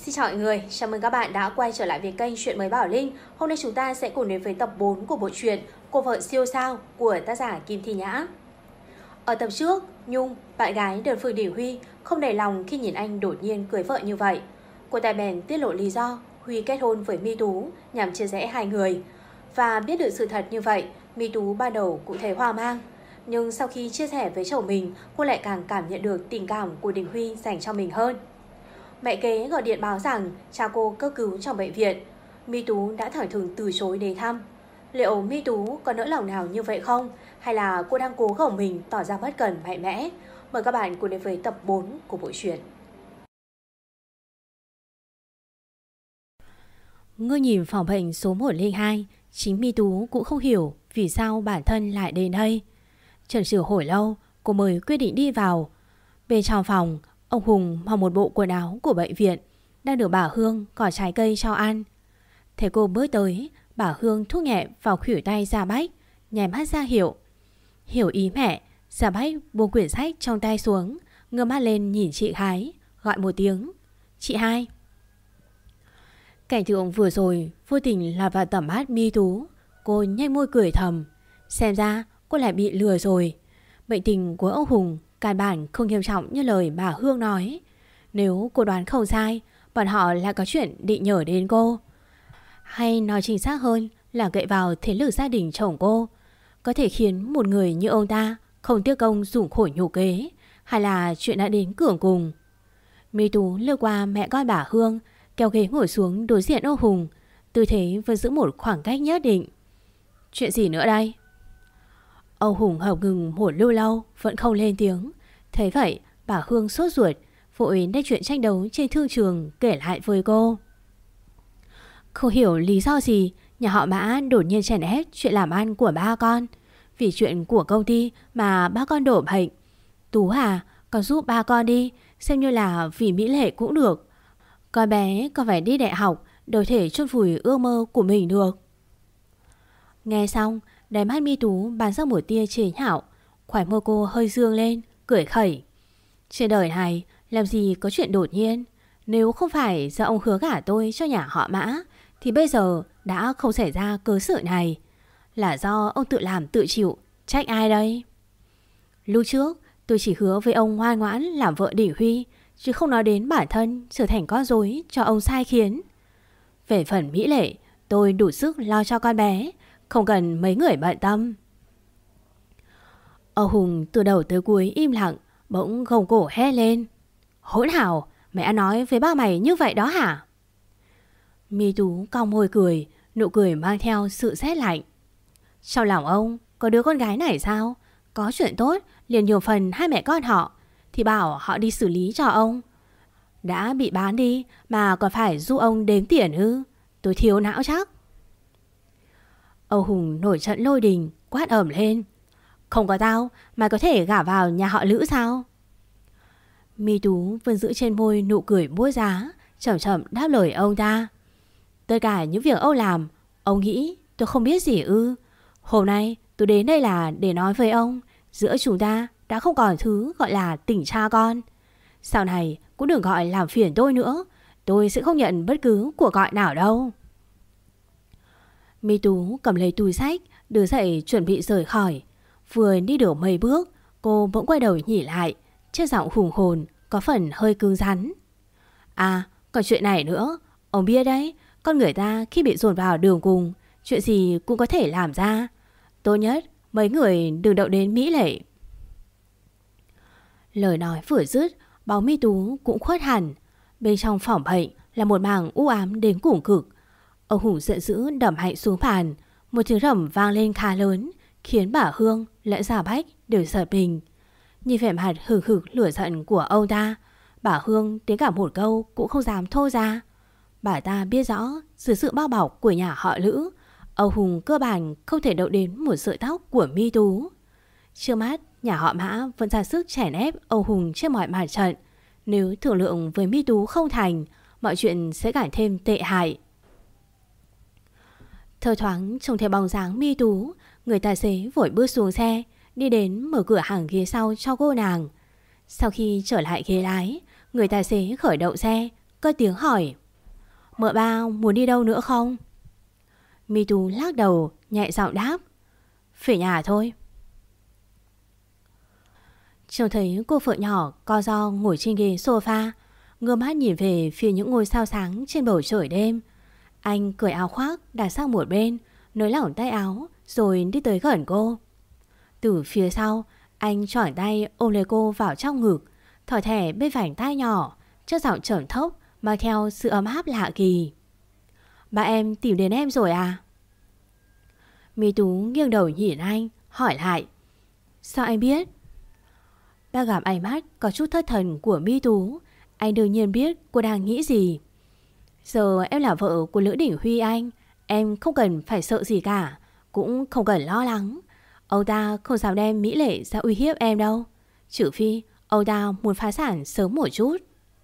Xin chào mọi người, chào mừng các bạn đã quay trở lại với kênh Chuyện Mới Bảo Linh. Hôm nay chúng ta sẽ cùng đến với tập 4 của bộ truyện Cô Vợ Siêu Sao của tác giả Kim Thi Nhã. Ở tập trước, Nhung, bạn gái Đơn Phương Đình Huy, không đầy lòng khi nhìn anh đột nhiên cưới vợ như vậy. Cô ta bèn tiết lộ lý do Huy kết hôn với My Tú nhằm chia rẽ hai người. Và biết được sự thật như vậy, My Tú ban đầu cũng thấy hoang mang. Nhưng sau khi chia sẻ với chồng mình, cô lại càng cảm nhận được tình cảm của Đình Huy dành cho mình hơn. Mẹ kế gọi điện báo rằng cha cô cấp cứu trong bệnh viện. My Tú đã thẳng thừng từ chối đến thăm. Liệu My Tú có nỡ lòng nào như vậy không? Hay là cô đang cố gồng mình tỏ ra bất cần mạnh mẽ? Mời các bạn cùng đến với tập 4 của bộ truyện. Ngước nhìn phòng bệnh số 102, chính My Tú cũng không hiểu vì sao bản thân lại đến đây. Chần chừ hồi lâu, cô mới quyết định đi vào. Bên trong phòng, ông Hùng mặc một bộ quần áo của bệnh viện, đang được bà Hương gọt trái cây cho ăn. Thấy cô bước tới, bà Hương thúc nhẹ vào khuỷu tay Gia Bách, nháy mắt ra hiệu. Hiểu ý mẹ, Gia Bách buông quyển sách trong tay xuống, ngước mắt lên nhìn chị Khái, gọi một tiếng: "Chị hai." Cảnh tượng vừa rồi vô tình lọt vào tầm mắt My Tú. Cô nhếch môi cười thầm, xem ra cô lại bị lừa rồi. Bệnh tình của ông Hùng căn bản không nghiêm trọng như lời bà Hương nói. Nếu cô đoán không sai, bọn họ lại có chuyện định nhờ đến cô. Hay nói chính xác hơn là gậy vào thế lực gia đình chồng cô, có thể khiến một người như ông ta không tiếc công dùng khổ nhục kế. Hay là chuyện đã đến cửa cùng. My Tú lướt qua mẹ con bà Hương, kéo ghế ngồi xuống đối diện ông Hùng, tư thế vẫn giữ một khoảng cách nhất định. "Chuyện gì nữa đây?" Ông Hùng hộc ngừng một lúc lâu vẫn không lên tiếng. Thấy vậy, bà Hương sốt ruột, vội đem chuyện tranh đấu trên thương trường kể lại với cô. Không hiểu lý do gì nhà họ Mã đột nhiên chèn ép chuyện làm ăn của ba con. Vì chuyện của công ty mà ba con đổ bệnh. Tú à, con giúp ba con đi, xem như là vì mỹ lệ cũng được. Con bé còn phải đi đại học, đâu thể chôn vùi ước mơ của mình được. Nghe xong, đáy mắt My Tú bắn ra một tia chế nhạo, khóe môi cô hơi dương lên, cười khẩy. Trên đời này làm gì có chuyện đột nhiên. Nếu không phải do ông hứa gả tôi cho nhà họ Mã thì bây giờ đã không xảy ra cớ sự này. Là do ông tự làm tự chịu, trách ai đây? Lúc trước tôi chỉ hứa với ông ngoan ngoãn làm vợ Đình Huy, chứ không nói đến bản thân trở thành con rối cho ông sai khiến. Về phần mỹ lệ, tôi đủ sức lo cho con bé, không cần mấy người bận tâm. Ông Hùng từ đầu tới cuối im lặng, bỗng gồng cổ hét lên: "Hỗn hào, mẹ đã nói với ba mày như vậy đó hả?" My Tú cong môi cười, nụ cười mang theo sự rét lạnh. Trong lòng ông có đứa con gái này sao? Có chuyện tốt liền nhiều phần hai mẹ con họ thì bảo họ đi xử lý cho ông. Đã bị bán đi mà còn phải giúp ông đếm tiền ư? Tôi thiếu não chắc. Ông Hùng nổi trận lôi đình, quát ầm lên: "Không có tao mà có thể gả vào nhà họ Lữ sao?" My Tú vẫn giữ trên môi nụ cười buốt giá, chậm chậm đáp lời ông ta: "Tất cả những việc ông làm, ông nghĩ tôi không biết gì ư? Hôm nay tôi đến đây là để nói với ông, giữa chúng ta đã không còn thứ gọi là tình cha con. Sau này cũng đừng gọi làm phiền tôi nữa, tôi sẽ không nhận bất cứ cuộc gọi nào đâu." My Tú cầm lấy túi sách, đưa dậy chuẩn bị rời khỏi. Vừa đi được mấy bước, cô bỗng quay đầu nhìn lại, trên giọng hùng hồn có phần hơi cứng rắn. "À, còn chuyện này nữa, ông biết đấy, con người ta khi bị dồn vào đường cùng, chuyện gì cũng có thể làm ra. Tốt nhất mấy người đừng động đến mỹ lệ." Lời nói vừa dứt, bóng My Tú cũng khuất hẳn. Bên trong phòng bệnh là một mảng u ám đến cùng cực. Ông Hùng giận dữ đập mạnh xuống bàn, một tiếng rầm vang lên khá lớn, khiến bà Hương lẫn Gia Bách đều giật mình. Nhìn vẻ mặt hừng hực lửa giận của ông ta, bà Hương đến cả một câu cũng không dám thô ra. Bà ta biết rõ dưới sự bao bọc của nhà họ Lữ, ông Hùng cơ bản không thể động đến một sợi tóc của My Tú. Trước mắt nhà họ Mã vẫn ra sức chèn ép ông Hùng trên mọi mặt trận. Nếu thương lượng với My Tú không thành, mọi chuyện sẽ càng thêm tệ hại. Thơ thoáng trông thấy bóng dáng My Tú, người tài xế vội bước xuống xe, đi đến mở cửa hàng ghế sau cho cô nàng. Sau khi trở lại ghế lái, người tài xế khởi động xe, cất tiếng hỏi: Mợ ba muốn đi đâu nữa không? Mi Tú lắc đầu, nhẹ giọng đáp: Về nhà thôi. Trông thấy cô vợ nhỏ co ro ngồi trên ghế sofa, ngơ mắt nhìn về phía những ngôi sao sáng trên bầu trời đêm. Anh cởi áo khoác đặt sang một bên, nới lỏng tay áo rồi đi tới gần cô. Từ phía sau, anh choàng tay ôm lấy cô vào trong ngực, thỏ thẻ bên vành tai nhỏ, chất giọng trầm thấp mang theo sự ấm áp lạ kỳ. Ba em tìm đến em rồi à? Mi Tú nghiêng đầu nhìn anh, hỏi lại: Sao anh biết? Ba gặp ánh mắt có chút thất thần của Mi Tú, anh đương nhiên biết cô đang nghĩ gì. Giờ em là vợ của Lữ Đỉnh Huy anh, em không cần phải sợ gì cả, cũng không cần lo lắng. Ông ta không dám đem mỹ lệ ra uy hiếp em đâu, trừ phi ông ta muốn phá sản sớm một chút.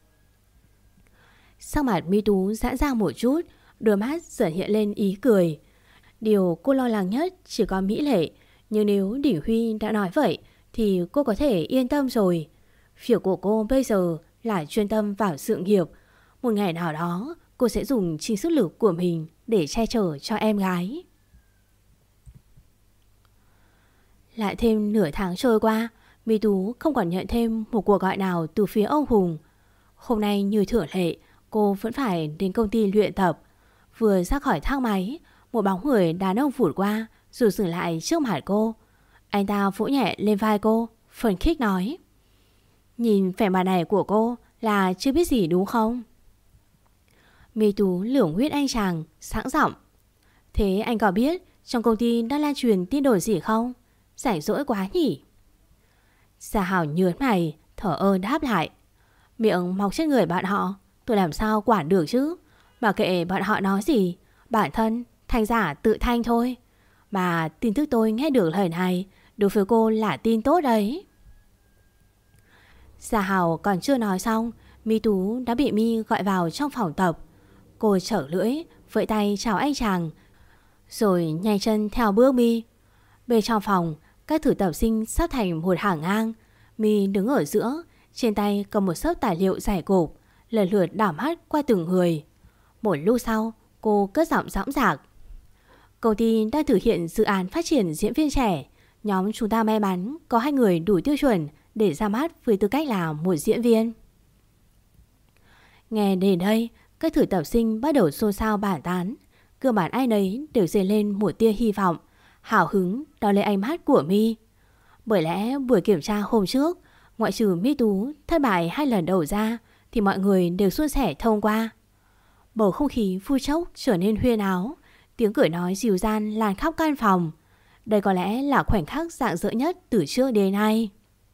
Sắc mặt Mi Tú giãn ra một chút, đôi mắt dần hiện lên ý cười. Điều cô lo lắng nhất chỉ có mỹ lệ, nhưng nếu Đỉnh Huy đã nói vậy thì cô có thể yên tâm rồi. Việc của cô bây giờ là chuyên tâm vào sự nghiệp. Một ngày nào đó cô sẽ dùng chính sức lực của mình để che chở cho em gái. Lại thêm nửa tháng trôi qua, Mi Tú không còn nhận thêm một cuộc gọi nào từ phía ông Hùng. Hôm nay như thường lệ, cô vẫn phải đến công ty luyện tập. Vừa ra khỏi thang máy, một bóng người đàn ông vụt qua rồi dừng lại trước mặt cô. Anh ta vỗ nhẹ lên vai cô, phấn khích nói: Nhìn vẻ mặt này của cô là chưa biết gì đúng không? Mi Tú lườm huyết anh chàng, sẵn giọng: Thế anh có biết trong công ty đang lan truyền tin đồn gì không? Rảnh rỗi quá nhỉ? Gia Hào nhớn mày, thở ơ đáp lại: Miệng mọc trên người bạn họ, tôi làm sao quản được chứ? Mà kệ bọn họ nói gì, bản thân thành giả tự thanh thôi. Mà tin tức tôi nghe được lời này đối với cô là tin tốt đấy. Gia Hào còn chưa nói xong, Mi Tú đã bị Mi gọi vào trong phòng tập. Cô trở lưỡi, vẫy tay chào anh chàng, rồi nhanh chân theo bước Mi. Bên trong phòng, các thử tập sinh sắp thành một hàng ngang. Mi đứng ở giữa, trên tay cầm một xấp tài liệu dày cộp, lần lượt đảo mắt qua từng người. Một lúc sau, cô cất giọng dõng dạc: Công ty đang thực hiện dự án phát triển diễn viên trẻ. Nhóm chúng ta may mắn có 2 người đủ tiêu chuẩn để ra mắt với tư cách là một diễn viên. Nghe đến đây, các thử tập sinh bắt đầu xôn xao bàn tán. Cơ bản ai nấy đều dấy lên một tia hy vọng, hào hứng đón lấy ánh mắt của Mi. Bởi lẽ buổi kiểm tra hôm trước, ngoại trừ Mi Tú thất bại 2 lần đầu ra thì mọi người đều suôn sẻ thông qua. Bầu không khí phút chốc trở nên huyên áo, tiếng cười nói dịu dàng lan khắp căn phòng. Đây có lẽ là khoảnh khắc rạng rỡ nhất từ trước đến nay.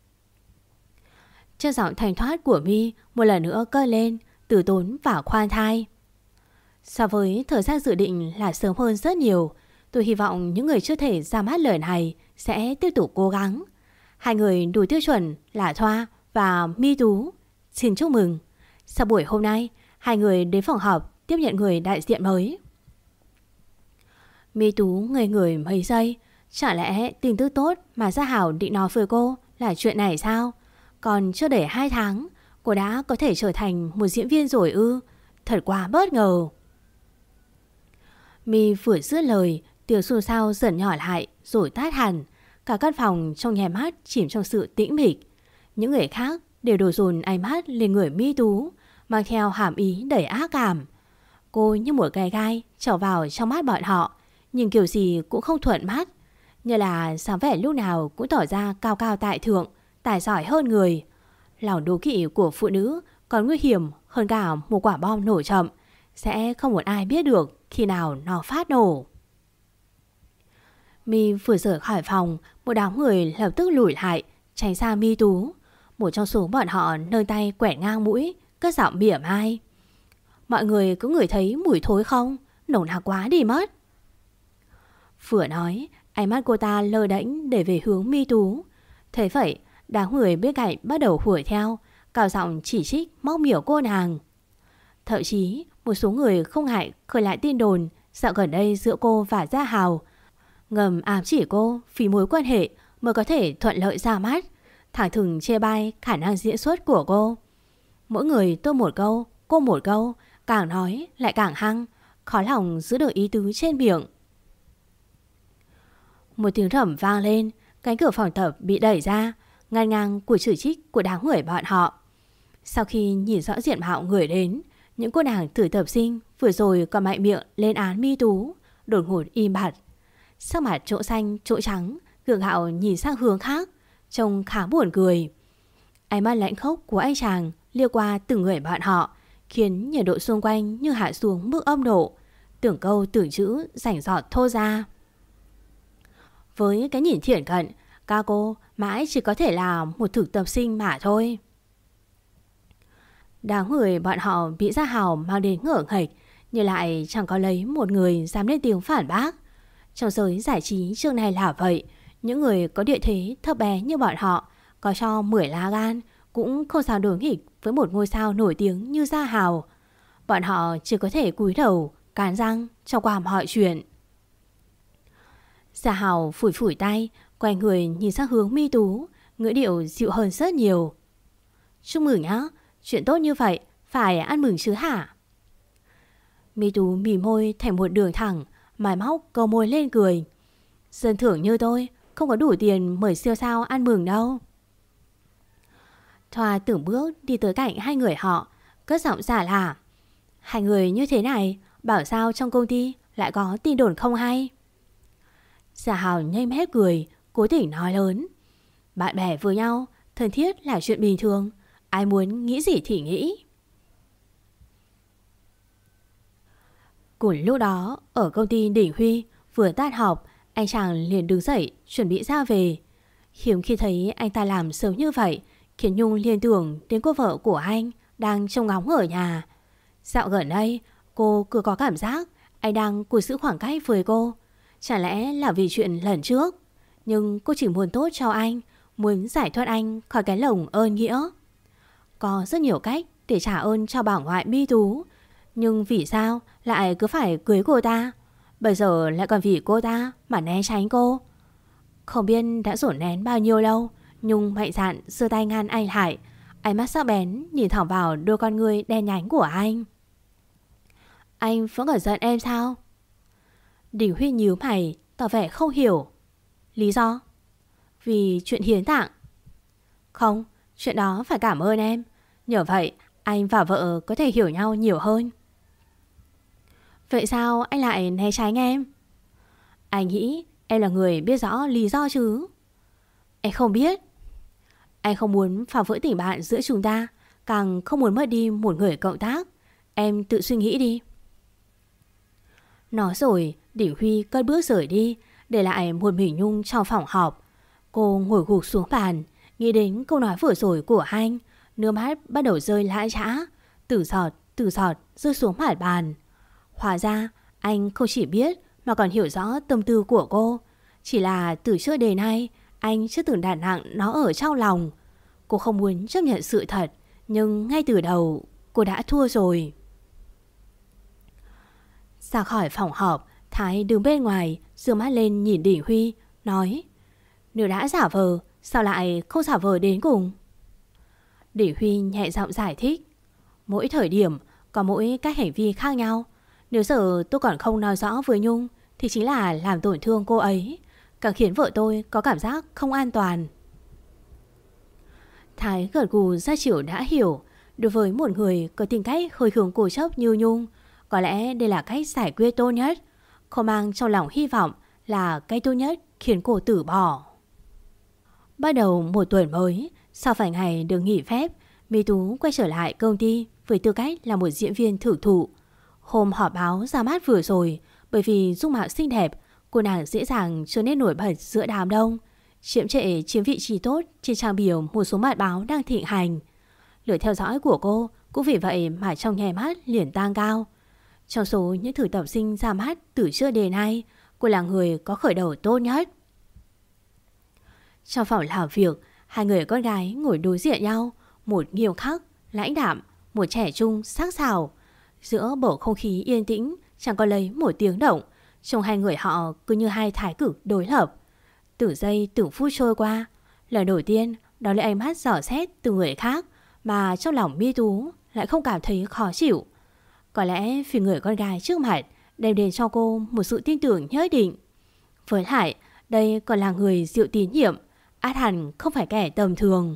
Chất giọng thanh thoát của Mi một lần nữa cất lên, từ tốn và khoan thai: So với thời gian dự định là sớm hơn rất nhiều, tôi hy vọng những người chưa thể ra mắt lời này sẽ tiếp tục cố gắng. 2 người đủ tiêu chuẩn là Thoa và Mi Tú. Xin chúc mừng. Sau buổi hôm nay, 2 người đến phòng họp tiếp nhận người đại diện mới. Mi Tú ngây người mấy giây. Chả lẽ tin tức tốt mà Gia Hảo định nói với cô là chuyện này sao? Còn chưa đầy 2 tháng, cô đã có thể trở thành một diễn viên rồi ư? Thật quá bất ngờ. Mi vừa dứt lời, tiếng xôn xao dần nhỏ lại rồi tát hẳn. Cả căn phòng trong nháy mắt chìm trong sự tĩnh mịch. Những người khác đều đổ dồn ánh mắt lên người Mi Tú, mang theo hàm ý đầy ác cảm. Cô như một cái gai trỏ vào trong mắt bọn họ, nhìn kiểu gì cũng không thuận mắt, như là dáng vẻ lúc nào cũng tỏ ra cao cao tại thượng, tài giỏi hơn người. Lòng đố kỵ của phụ nữ còn nguy hiểm hơn cả một quả bom nổ chậm, sẽ không một ai biết được khi nào nó phát nổ. Mi vừa rời khỏi phòng, một đám người lập tức lùi lại, tránh xa Mi Tú. Một trong số bọn họ nâng tay quẹt ngang mũi, cất giọng mỉa mai: Mọi người có ngửi thấy mùi thối không? Nồng nặc quá đi mất. Vừa nói, ánh mắt cô ta lơ đễnh để về hướng Mi Tú. Thế vậy, đám người bên cạnh bắt đầu hùa theo, cao giọng chỉ trích móc mỉa cô nàng. Thậm chí một số người không ngại khởi lại tin đồn dạo gần đây giữa cô và Gia Hào, ngầm ám chỉ cô vì mối quan hệ mới có thể thuận lợi ra mắt, thẳng thừng chê bai khả năng diễn xuất của cô. Mỗi người tôi một câu, cô một câu, càng nói lại càng hăng, khó lòng giữ được ý tứ trên miệng. Một tiếng rầm vang lên, cánh cửa phòng tập bị đẩy ra, ngăn ngang cuộc chỉ trích của đám người bọn họ. Sau khi nhìn rõ diện mạo người đến, những cô nàng tử tập sinh vừa rồi còn mạnh miệng lên án Mi Tú đột ngột im bặt. Sắc mặt chỗ xanh chỗ trắng, gượng gạo nhìn sang hướng khác, trông khá buồn cười. Ánh mắt lạnh khốc của anh chàng liêu qua từng người bọn họ, khiến nhiệt độ xung quanh như hạ xuống mức âm độ, tưởng câu tưởng chữ rảnh rọt thô ra. Với cái nhìn thiển cận, các cô mãi chỉ có thể là một thực tập sinh mà thôi. Đám người bọn họ bị Gia Hào mang đến ngỡ ngạch, nhưng lại chẳng có lấy một người dám lên tiếng phản bác. Trong giới giải trí trước này là vậy, những người có địa thế thấp bé như bọn họ có cho 10 lá gan cũng không sao đối nghịch với một ngôi sao nổi tiếng như Gia Hào. Bọn họ chỉ có thể cúi đầu cắn răng cho qua mọi chuyện. Gia Hào phủi phủi tay, quay người nhìn sang hướng Mi Tú, ngữ điệu dịu hơn rất nhiều. Chúc mừng nhá, chuyện tốt như vậy phải ăn mừng chứ hả? Mi Tú mỉm môi thành một đường thẳng, mái móc cầu môi lên cười. Dân thưởng như tôi không có đủ tiền mời siêu sao ăn mừng đâu. Thoa từng bước đi tới cạnh hai người họ, cất giọng giả lả. Hai người như thế này, bảo sao trong công ty lại có tin đồn không hay? Gia Hào nhếch mép cười, cố tình nói lớn. Bạn bè với nhau, thân thiết là chuyện bình thường, ai muốn nghĩ gì thì nghĩ. Cùng lúc đó, ở công ty Đỉnh Huy, vừa tan họp, anh chàng liền đứng dậy chuẩn bị ra về. Hiếm khi thấy anh ta làm sớm như vậy, khiến Nhung liên tưởng đến cô vợ của anh đang trông ngóng ở nhà. Dạo gần đây, cô cứ có cảm giác anh đang cố giữ khoảng cách với cô. Chả lẽ là vì chuyện lần trước? Nhưng cô chỉ muốn tốt cho anh, muốn giải thoát anh khỏi cái lồng ơn nghĩa. Có rất nhiều cách để trả ơn cho bà ngoại Mi Tú, nhưng vì sao lại cứ phải cưới cô ta? Bây giờ lại còn vì cô ta mà né tránh cô. Không biết đã dồn nén bao nhiêu lâu, Nhung mạnh dạn giơ tay ngăn anh lại, ánh mắt sắc bén nhìn thẳng vào đôi con ngươi đen nhánh của anh. Anh vẫn còn giận em sao? Đình Huy nhíu mày, tỏ vẻ không hiểu. Lý do? Vì chuyện hiến tạng. Không, chuyện đó phải cảm ơn em. Nhờ vậy anh và vợ có thể hiểu nhau nhiều hơn. Vậy sao anh lại né tránh em? Anh nghĩ em là người biết rõ lý do chứ. Em không biết. Anh không muốn phá vỡ tình bạn giữa chúng ta, càng không muốn mất đi một người cộng tác. Em tự suy nghĩ đi. Nói rồi, Đỉnh Huy cất bước rời đi, để lại một mình Nhung trong phòng họp. Cô ngồi gục xuống bàn, nghĩ đến câu nói vừa rồi của anh, nước mắt bắt đầu rơi lã chã, từ giọt rơi xuống mặt bàn. Hóa ra anh không chỉ biết mà còn hiểu rõ tâm tư của cô. Chỉ là từ trước đến nay anh chưa từng đặt nặng nó ở trong lòng. Cô không muốn chấp nhận sự thật, nhưng ngay từ đầu cô đã thua rồi. Ra khỏi phòng họp, Thái đứng bên ngoài, giơ mắt lên nhìn Đỉnh Huy, nói: Nếu đã giả vờ, sao lại không giả vờ đến cùng? Đỉnh Huy nhẹ giọng giải thích: Mỗi thời điểm có mỗi cách hành vi khác nhau. Nếu giờ tôi còn không nói rõ với Nhung thì chính là làm tổn thương cô ấy, càng khiến vợ tôi có cảm giác không an toàn. Thái gật gù ra chiều đã hiểu. Đối với một người có tính cách hơi hướng cố chấp như Nhung, có lẽ đây là cách giải quyết tốt nhất. Không mang trong lòng hy vọng là cách tốt nhất khiến cô từ bỏ. Bắt đầu một tuần mới, sau vài ngày được nghỉ phép, Mi Tú quay trở lại công ty với tư cách là một diễn viên thử thụ. Hôm họp báo ra mắt vừa rồi, bởi vì dung mạo xinh đẹp, cô nàng dễ dàng trở nên nổi bật giữa đám đông, chiếm vị trí tốt trên trang biểu một số mặt báo đang thịnh hành. Lượt theo dõi của cô cũng vì vậy mà trong nháy mắt liền tăng cao. Trong số những thử tập sinh ra mắt từ trước đến nay, cô là người có khởi đầu tốt nhất. Trong phòng làm việc, hai người con gái ngồi đối diện nhau, một nghiêm khắc, lãnh đạm, một trẻ trung, sắc sảo. Giữa bầu không khí yên tĩnh, chẳng có lấy một tiếng động, trông hai người họ cứ như hai thái cực đối lập. Từng giây từng phút trôi qua, lần đầu tiên đó là ánh mắt dò xét từ người khác, mà trong lòng Mi Tú lại không cảm thấy khó chịu. Có lẽ vì người con gái trước mặt đem đến cho cô một sự tin tưởng nhất định. Với lại, đây còn là người Diệu tín nhiệm, ắt hẳn không phải kẻ tầm thường.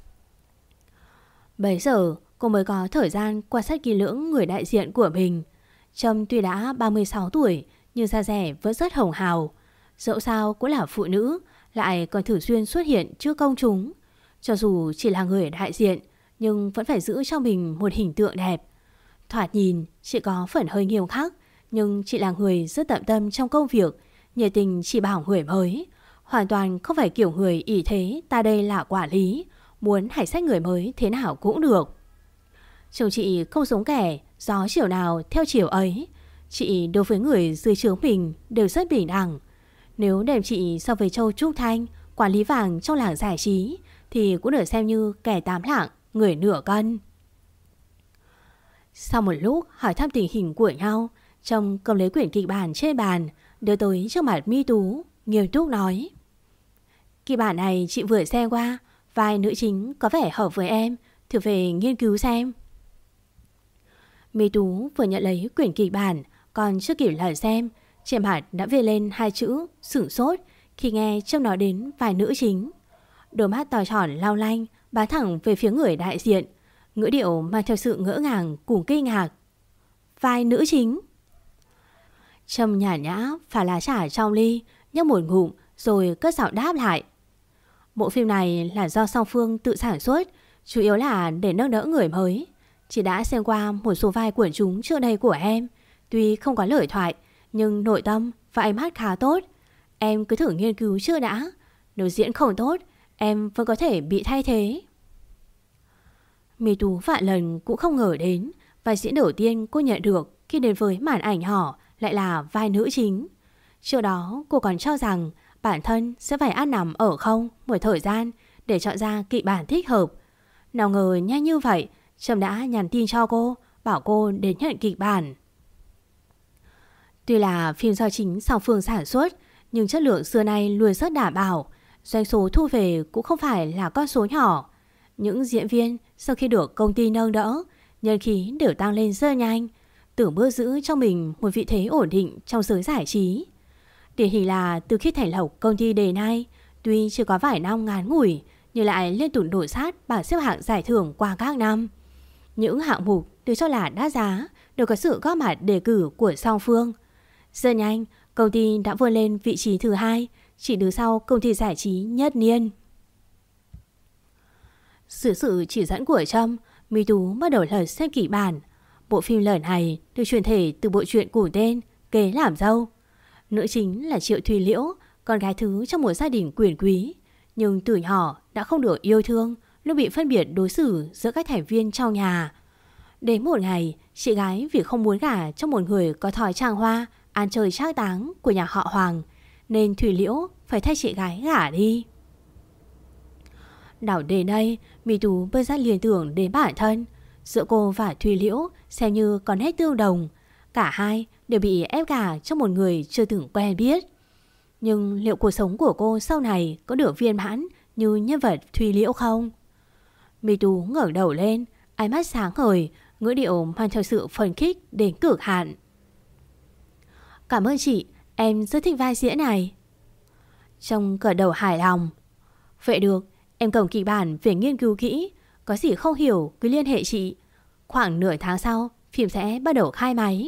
Bây giờ cô mới có thời gian quan sát kỹ lưỡng người đại diện của mình. Trâm tuy đã 36 tuổi nhưng da dẻ vẫn rất hồng hào. Dẫu sao cũng là phụ nữ, lại còn thường xuyên xuất hiện trước công chúng. Cho dù chỉ là người đại diện nhưng vẫn phải giữ cho mình một hình tượng đẹp. Thoạt nhìn chị có phần hơi nghiêm khắc, nhưng chị là người rất tận tâm trong công việc, nhiệt tình chỉ bảo người mới. Hoàn toàn không phải kiểu người ỷ thế ta đây là quản lý, muốn hạch sách người mới thế nào cũng được. Chồng chị không giống kẻ gió chiều nào theo chiều ấy. Chị đối với người dưới trướng mình đều rất bình đẳng. Nếu đem chị so với Châu Trúc Thanh, quản lý vàng trong làng giải trí, thì cũng được xem như kẻ tám lạng, người nửa cân. Sau một lúc hỏi thăm tình hình của nhau, Trâm cầm lấy quyển kịch bản trên bàn, đưa tới trước mặt Mi Tú, nghiêm túc nói: kịch bản này chị vừa xem qua, vai nữ chính có vẻ hợp với em, thử về nghiên cứu xem. Mi Tú vừa nhận lấy quyển kịch bản, còn chưa kịp lật xem, trên mặt đã về lên hai chữ sửng sốt khi nghe Trâm nói đến vai nữ chính. Đôi mắt to tròn lau lanh bá thẳng về phía người đại diện, ngữ điệu mang theo sự ngỡ ngàng cùng kinh ngạc. Vai nữ chính? Trâm nhả nhã pha lá trà trong ly, nhấp một ngụm rồi cất giọng đáp lại: bộ phim này là do Song Phương tự sản xuất, chủ yếu là để nâng đỡ người mới. Chị đã xem qua một số vai của chúng trước đây của em, tuy không có lời thoại nhưng nội tâm và ánh mắt khá tốt. Em cứ thử nghiên cứu trước đã, nếu diễn không tốt em vẫn có thể bị thay thế. Mi Tú vạn lần cũng không ngờ đến vai diễn đầu tiên cô nhận được khi đến với màn ảnh nhỏ lại là vai nữ chính. Trước đó cô còn cho rằng bản thân sẽ phải ăn nằm ở không một thời gian để chọn ra kịch bản thích hợp. Nào ngờ nhanh như vậy Trâm đã nhắn tin cho cô, bảo cô đến nhận kịch bản. Tuy là phim do chính Song Phương sản xuất, nhưng chất lượng xưa nay luôn rất đảm bảo. Doanh số thu về cũng không phải là con số nhỏ. Những diễn viên sau khi được công ty nâng đỡ, nhân khí đều tăng lên rất nhanh, tưởng bước giữ cho mình một vị thế ổn định trong giới giải trí. Điển hình là từ khi thành lập công ty đến nay, tuy chưa có vài năm ngắn ngủi nhưng lại liên tục đổ sát bảng xếp hạng giải thưởng qua các năm. Những hạng mục được cho là đắt giá đều có sự góp mặt đề cử của Song Phương. Rất nhanh, công ty đã vươn lên vị trí thứ 2, chỉ đứng sau công ty giải trí Nhất Niên. Dưới sự chỉ dẫn của Trâm, Mi Tú bắt đầu lật xem kịch bản. Bộ phim lần này được chuyển thể từ bộ truyện cùng tên Kế Làm Dâu. Nữ chính là Triệu Thùy Liễu, con gái thứ trong một gia đình quyền quý, nhưng từ nhỏ đã không được yêu thương, luôn bị phân biệt đối xử giữa các thành viên trong nhà. Đến một ngày, chị gái vì không muốn gả cho một người có thói tràng hoa, ăn chơi trác táng của nhà họ Hoàng, nên Thùy Liễu phải thay chị gái gả đi. Đảo đến đây, Mi Tú bơi ra liên tưởng đến bản thân. Giữa cô và Thùy Liễu xem như còn hết tương đồng. Cả hai đều bị ép gả cho một người chưa từng quen biết. Nhưng liệu cuộc sống của cô sau này có được viên mãn như nhân vật Thùy Liễu không? Mi Tú ngẩng đầu lên, ánh mắt sáng ngời, ngữ điệu mang theo sự phấn khích đến cực hạn. Cảm ơn chị, em rất thích vai diễn này. Trông cỡ đầu hài lòng. Vậy được, em cầm kịch bản về nghiên cứu kỹ, có gì không hiểu cứ liên hệ chị. Khoảng nửa tháng sau, phim sẽ bắt đầu khai máy.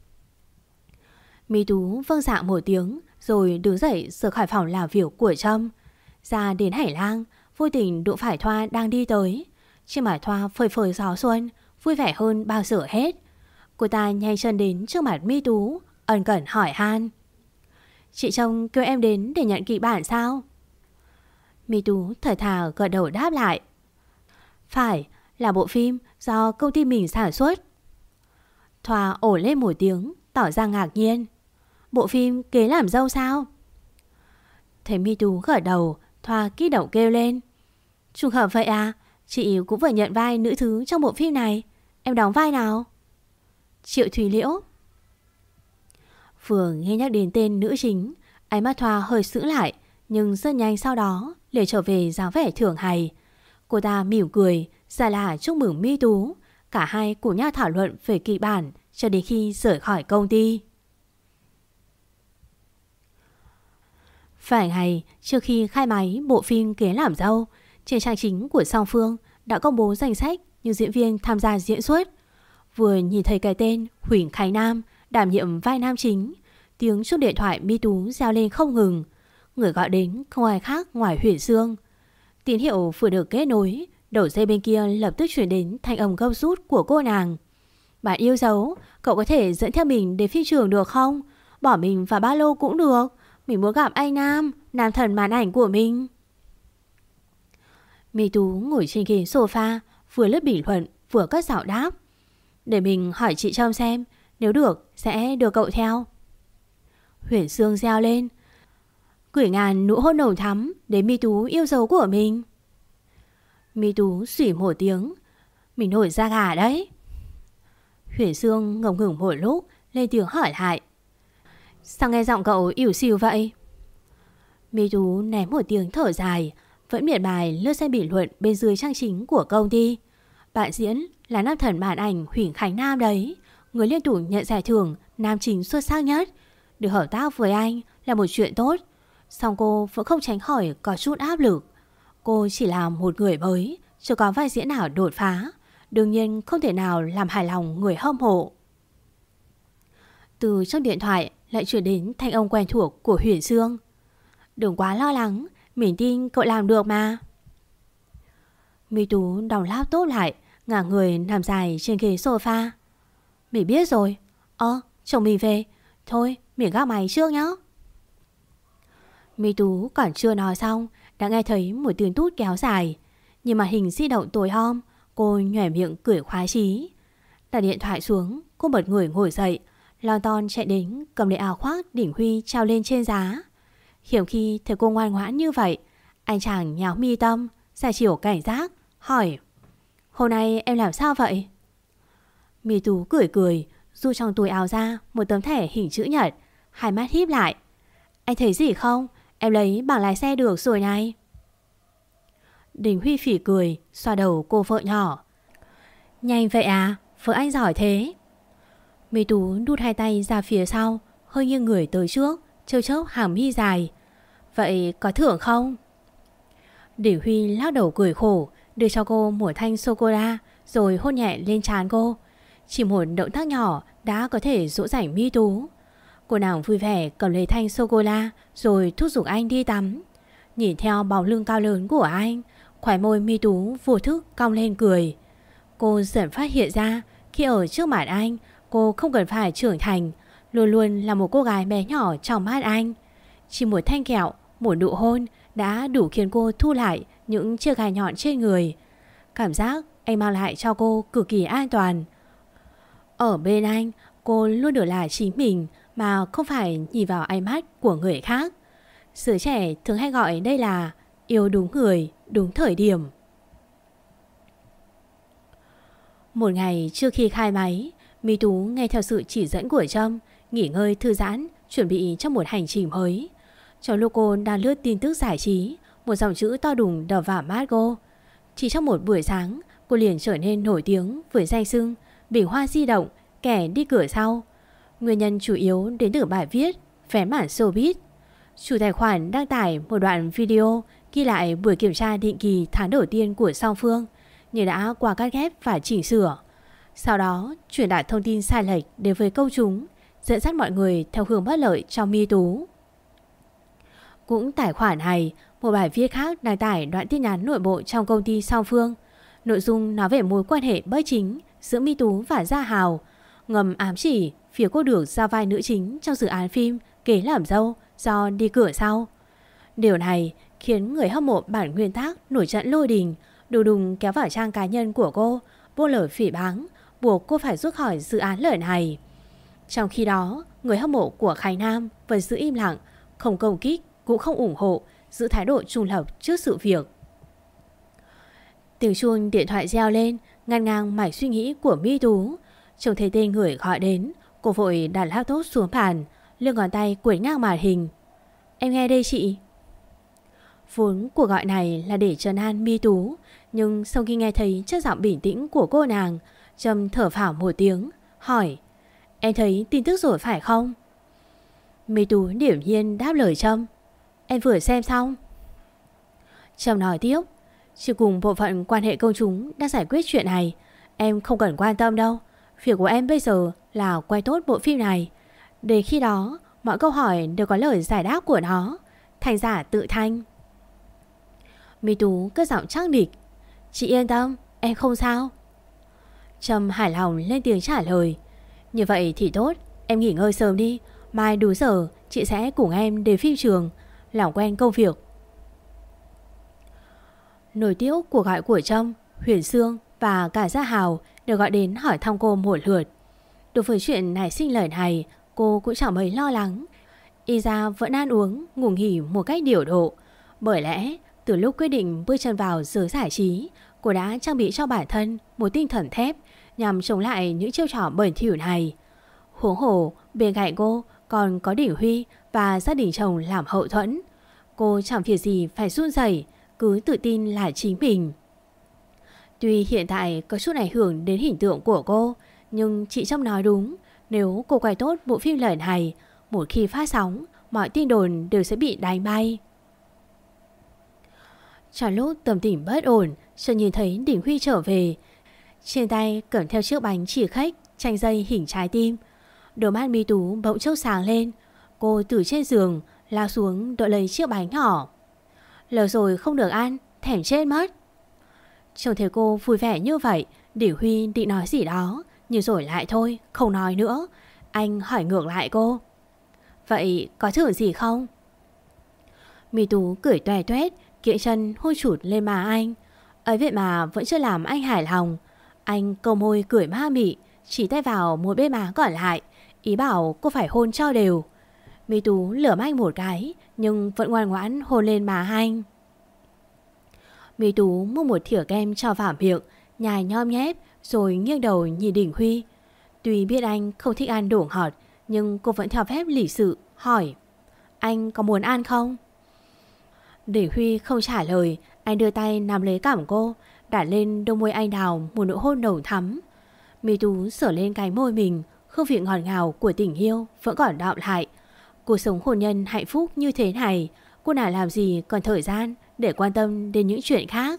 Mi Tú vâng dạ một tiếng rồi đứng dậy rời khỏi phòng làm việc của Trâm. Ra đến hành lang, vô tình đụng phải Thoa đang đi tới. Trên mặt Thoa phơi phới gió xuân, vui vẻ hơn bao giờ hết. Cô ta nhanh chân đến trước mặt Mi Tú, ân cần hỏi han: chị Trông kêu em đến để nhận kịch bản sao? Mi Tú thở thà gật đầu đáp lại: phải, là bộ phim do công ty mình sản xuất. Thoa ổ lên một tiếng, tỏ ra ngạc nhiên: bộ phim Kế Làm Dâu sao? Thấy Mi Tú gật đầu, Thoa kích động kêu lên: trùng hợp vậy à, chị cũng vừa nhận vai nữ thứ trong bộ phim này. Em đóng vai nào? Triệu Thùy Liễu. Vừa nghe nhắc đến tên nữ chính, ánh mắt Thoa hơi sững lại, nhưng rất nhanh sau đó liền trở về dáng vẻ thường hài. Cô ta mỉm cười, giả là chúc mừng Mi Tú, Cả hai cùng nhau thảo luận về kịch bản cho đến khi rời khỏi công ty. Vài ngày trước khi khai máy bộ phim Kế Làm Dâu, trên trang chính của song phương đã công bố danh sách những diễn viên tham gia diễn xuất. Vừa nhìn thấy cái tên Huỳnh Khánh Nam đảm nhiệm vai nam chính, tiếng chuông điện thoại Mi Tú reo lên không ngừng. Người gọi đến không ai khác ngoài Huyền Dương. Tín hiệu vừa được kết nối, đầu dây bên kia lập tức chuyển đến thanh âm gấp rút của cô nàng. Bạn yêu dấu, cậu có thể dẫn theo mình đến phim trường được không? Bỏ mình vào ba lô cũng được. Mình muốn gặp anh Nam, nam thần màn ảnh của mình. Mi Tú ngồi trên ghế sofa, vừa lướt bình luận, vừa cất giọng đáp. Để mình hỏi chị Trâm xem, nếu được sẽ đưa cậu theo. Huyền Dương reo lên, gửi ngàn nụ hôn nồng thắm đến Mi Tú yêu dấu của mình. Mi Tú xỉ một tiếng, mình nổi da gà đấy. Huyền Dương ngập ngừng một lúc, lên tiếng hỏi lại. Sao nghe giọng cậu ỉu xìu vậy? Mi Tú ném một tiếng thở dài, vẫn miệt bài lướt xem bình luận bên dưới trang chính của công ty. Bạn diễn là nam thần màn ảnh Huỳnh Khánh Nam đấy, người liên tục nhận giải thưởng nam chính xuất sắc nhất. Được hợp tác với anh là một chuyện tốt, song cô vẫn không tránh khỏi có chút áp lực. Cô chỉ là một người mới, chưa có vai diễn nào đột phá, đương nhiên không thể nào làm hài lòng người hâm mộ. Từ trong điện thoại lại chuyển đến thanh âm quen thuộc của Huyền Dương. Đừng quá lo lắng, mình tin cậu làm được mà. Mi Tú đóng laptop lại, ngả người nằm dài trên ghế sofa. Mình biết rồi. Chồng mình về. Thôi, mình gác máy trước nhá. Mi Tú còn chưa nói xong, đã nghe thấy một tiếng tút kéo dài. Nhìn màn hình di động tối om, cô nhoẻn miệng cười khoái chí. Đặt điện thoại xuống, cô bật người ngồi dậy, lon ton chạy đến cầm lấy áo khoác Đỉnh Huy treo lên trên giá. Hiếm khi thấy cô ngoan ngoãn như vậy, anh chàng nháo mi tâm, giải chiều cảnh giác, hỏi: Hôm nay em làm sao vậy? Mi Tú cười cười, du trong túi áo ra một tấm thẻ hình chữ nhật, hai mắt híp lại. Anh thấy gì không? Em lấy bằng lái xe được rồi này. Đỉnh Huy phỉ cười, xoa đầu cô vợ nhỏ. Nhanh vậy à? Vợ anh giỏi thế. Mi Tú đút hai tay ra phía sau, hơi nghiêng người tới trước, trêu chốc hàm mi dài. Vậy có thưởng không? Đỉnh Huy lắc đầu cười khổ, đưa cho cô một thanh sô-cô-la, rồi hôn nhẹ lên trán cô. Chỉ một động tác nhỏ đã có thể dỗ dành Mi Tú. Cô nàng vui vẻ cầm lấy thanh sô-cô-la, rồi thúc giục anh đi tắm. Nhìn theo bóng lưng cao lớn của anh, khóe môi Mi Tú vô thức cong lên cười. Cô dần phát hiện ra, khi ở trước mặt anh, cô không cần phải trưởng thành, luôn luôn là một cô gái bé nhỏ trong mắt anh. Chỉ một thanh kẹo, một nụ hôn đã đủ khiến cô thu lại những chiếc gai nhọn trên người. Cảm giác anh mang lại cho cô cực kỳ an toàn. Ở bên anh, cô luôn được là chính mình mà không phải nhìn vào ánh mắt của người khác. Giới trẻ thường hay gọi đây là yêu đúng người, đúng thời điểm. Một ngày trước khi khai máy, Mi Tú nghe theo sự chỉ dẫn của Trâm, nghỉ ngơi thư giãn, chuẩn bị cho một hành trình mới. Trong lúc cô đang lướt tin tức giải trí, một dòng chữ to đùng đập vào mắt cô. Chỉ trong một buổi sáng, cô liền trở nên nổi tiếng với danh xưng bình hoa di động, kẻ đi cửa sau. Nguyên nhân chủ yếu đến từ bài viết Vén màn showbiz. Chủ tài khoản đăng tải một đoạn video ghi lại buổi kiểm tra định kỳ tháng đầu tiên của song phương, nhưng đã qua cắt ghép và chỉnh sửa. Sau đó truyền đạt thông tin sai lệch đến với công chúng, dẫn dắt mọi người theo hướng bất lợi cho Mi Tú. Cũng tài khoản này, một bài viết khác đăng tải đoạn tin nhắn nội bộ trong công ty song phương. Nội dung nói về mối quan hệ bất chính giữa Mi Tú và Gia Hào, ngầm ám chỉ phía cô được giao vai nữ chính trong dự án phim Kế Làm Dâu do đi cửa sau. Điều này khiến người hâm mộ bản nguyên tác nổi trận lôi đình, đùng đùng kéo vào trang cá nhân của cô, buông lời phỉ báng, buộc cô phải rút khỏi dự án lần này. Trong khi đó, người hâm mộ của Khánh Nam vẫn giữ im lặng, không công kích cũng không ủng hộ, giữ thái độ trung lập trước sự việc. Tiếng chuông điện thoại reo lên, ngăn ngang mạch suy nghĩ của Mi Tú. Trông thấy tên người gọi đến, cô vội đặt laptop xuống bàn, lưng ngón tay quẩy ngang màn hình. Em nghe đây chị. Vốn cuộc gọi này là để trấn an Mi Tú, nhưng sau khi nghe thấy chất giọng bình tĩnh của cô nàng, Trâm thở phào một tiếng, hỏi: Em thấy tin tức rồi phải không? My Tú điểm nhiên đáp lời Trâm: Em vừa xem xong. Trâm nói tiếp: Chỉ cùng bộ phận quan hệ công chúng đã giải quyết chuyện này. Em không cần quan tâm đâu. Việc của em bây giờ là quay tốt bộ phim này. Để khi đó mọi câu hỏi đều có lời giải đáp của nó. Thành giả tự thanh. My Tú cất giọng chắc nịch: Chị yên tâm, em không sao. Trâm hài lòng lên tiếng trả lời: Như vậy thì tốt, em nghỉ ngơi sớm đi. Mai đủ giờ chị sẽ cùng em đến phim trường, làm quen công việc. Nổi tiếc cuộc gọi của Trâm, Huyền Sương và cả Gia Hào đều gọi đến hỏi thăm cô một lượt. Đối với chuyện nảy sinh lời này, cô cũng chẳng mấy lo lắng. Y ra vẫn ăn uống, ngủ nghỉ một cách điều độ. Bởi lẽ từ lúc quyết định bước chân vào giới giải trí, cô đã trang bị cho bản thân một tinh thần thép nhằm chống lại những chiêu trò bẩn thỉu này. Huống hồ bên cạnh cô còn có Đỉnh Huy và gia đình chồng làm hậu thuẫn. Cô chẳng việc gì phải run rẩy, cứ tự tin là chính mình. Tuy hiện tại có chút ảnh hưởng đến hình tượng của cô, nhưng chị Trâm nói đúng. Nếu cô quay tốt bộ phim lần này, một khi phát sóng, mọi tin đồn đều sẽ bị đánh bay. Trong lúc tâm tình bất ổn, chợt nhìn thấy Đỉnh Huy trở về. Trên tay cầm theo chiếc bánh chỉ khách chanh dây hình trái tim. Đôi mắt My Tú bỗng chốc sáng lên. Cô từ trên giường lao xuống đỡ lấy chiếc bánh nhỏ. Lâu rồi không được ăn, thèm chết mất. Trông thấy cô vui vẻ như vậy, Đỉnh Huy định nói gì đó, nhưng rồi lại thôi, không nói nữa. Anh hỏi ngược lại cô: Vậy có thử gì không? My Tú cười toe toét, kiễng chân hôi chụt lên má anh. Ấy vậy mà vẫn chưa làm anh hài lòng. Anh câu môi cười ma mị, chỉ tay vào một bên má còn lại, ý bảo cô phải hôn cho đều. My Tú lườm anh một cái, nhưng vẫn ngoan ngoãn hôn lên má anh. My Tú mua một thìa kem cho vào miệng, nhai nhom nhép, rồi nghiêng đầu nhìn Đỉnh Huy. Tuy biết anh không thích ăn đồ ngọt, nhưng cô vẫn theo phép lịch sự hỏi: Anh có muốn ăn không? Đỉnh Huy không trả lời. Anh đưa tay nắm lấy cằm cô, đặt lên đôi môi anh đào một nụ hôn nồng thắm. My Tú sờ lên cánh môi mình, hương vị ngọt ngào của tình yêu vẫn còn đọng lại. Cuộc sống hôn nhân hạnh phúc như thế này, cô nào làm gì còn thời gian để quan tâm đến những chuyện khác.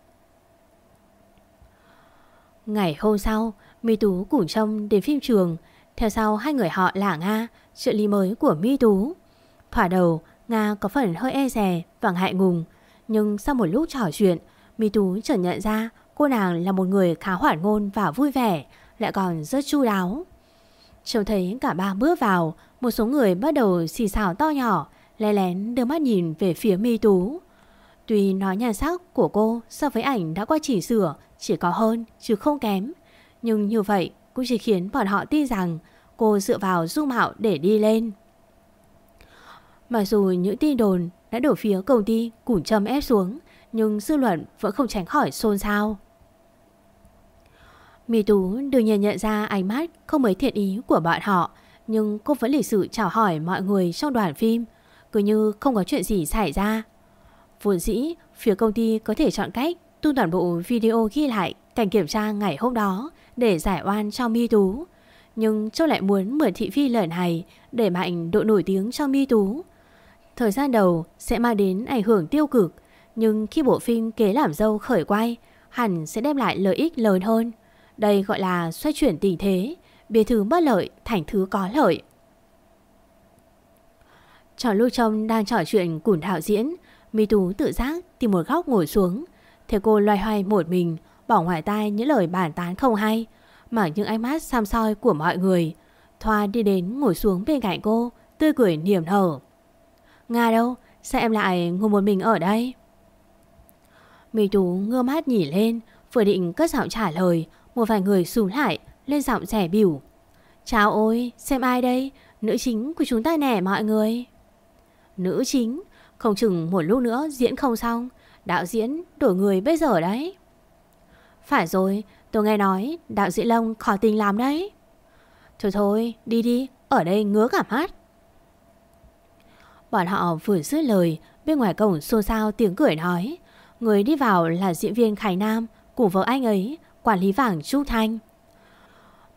Ngày hôm sau, My Tú cùng Trâm đến phim trường. Theo sau hai người họ là Nga, trợ lý mới của My Tú. Thoạt đầu Nga có phần hơi e dè và ngại ngùng, nhưng sau một lúc trò chuyện, My Tú chợt nhận ra cô nàng là một người khá hoạt ngôn và vui vẻ, lại còn rất chu đáo. Trông thấy cả ba bước vào, một số người bắt đầu xì xào to nhỏ, lén lén đưa mắt nhìn về phía My Tú. Tuy nói nhan sắc của cô so với ảnh đã qua chỉnh sửa chỉ có hơn chứ không kém, nhưng như vậy cũng chỉ khiến bọn họ tin rằng cô dựa vào dung mạo để đi lên. Mặc dù những tin đồn đã đổ phía công ty cùng Trâm ép xuống, nhưng dư luận vẫn không tránh khỏi xôn xao. My Tú đương nhiên nhận ra ánh mắt không mấy thiện ý của bọn họ, nhưng cô vẫn lịch sự chào hỏi mọi người trong đoàn phim, cứ như không có chuyện gì xảy ra. Vốn dĩ phía công ty có thể chọn cách tung toàn bộ video ghi lại cảnh kiểm tra ngày hôm đó để giải oan cho My Tú, nhưng Châu lại muốn mượn thị phi lần này để mạnh độ nổi tiếng cho My Tú. Thời gian đầu sẽ mang đến ảnh hưởng tiêu cực, nhưng khi bộ phim Kế Làm Dâu khởi quay, hẳn sẽ đem lại lợi ích lớn hơn. Đây gọi là xoay chuyển tình thế, biến thứ bất lợi thành thứ có lợi. Trong lúc Trâm đang trò chuyện cùng đạo diễn, My Tú tự giác tìm một góc ngồi xuống. Thấy cô loay hoay một mình, bỏ ngoài tai những lời bàn tán không hay, mà những ánh mắt xăm soi của mọi người. Thoa đi đến ngồi xuống bên cạnh cô, tươi cười niềm nở. Nga đâu? Sao em lại ngồi một mình ở đây? My Tú ngơ mắt nhìn lên, vừa định cất giọng trả lời, một vài người xúm lại lên giọng rẻ bỉu. Chào ôi, xem ai đây? Nữ chính của chúng ta nè mọi người. Nữ chính? Không chừng một lúc nữa diễn không xong, đạo diễn đổi người bây giờ đấy. Phải rồi, tôi nghe nói đạo diễn Long khó tính lắm đấy. Thôi thôi, đi đi, ở đây ngứa cả mắt. Bọn họ vừa dứt lời, bên ngoài cổng xôn xao tiếng cười nói. Người đi vào là diễn viên Khải Nam cùng vợ anh ấy, quản lý vàng Trúc Thanh.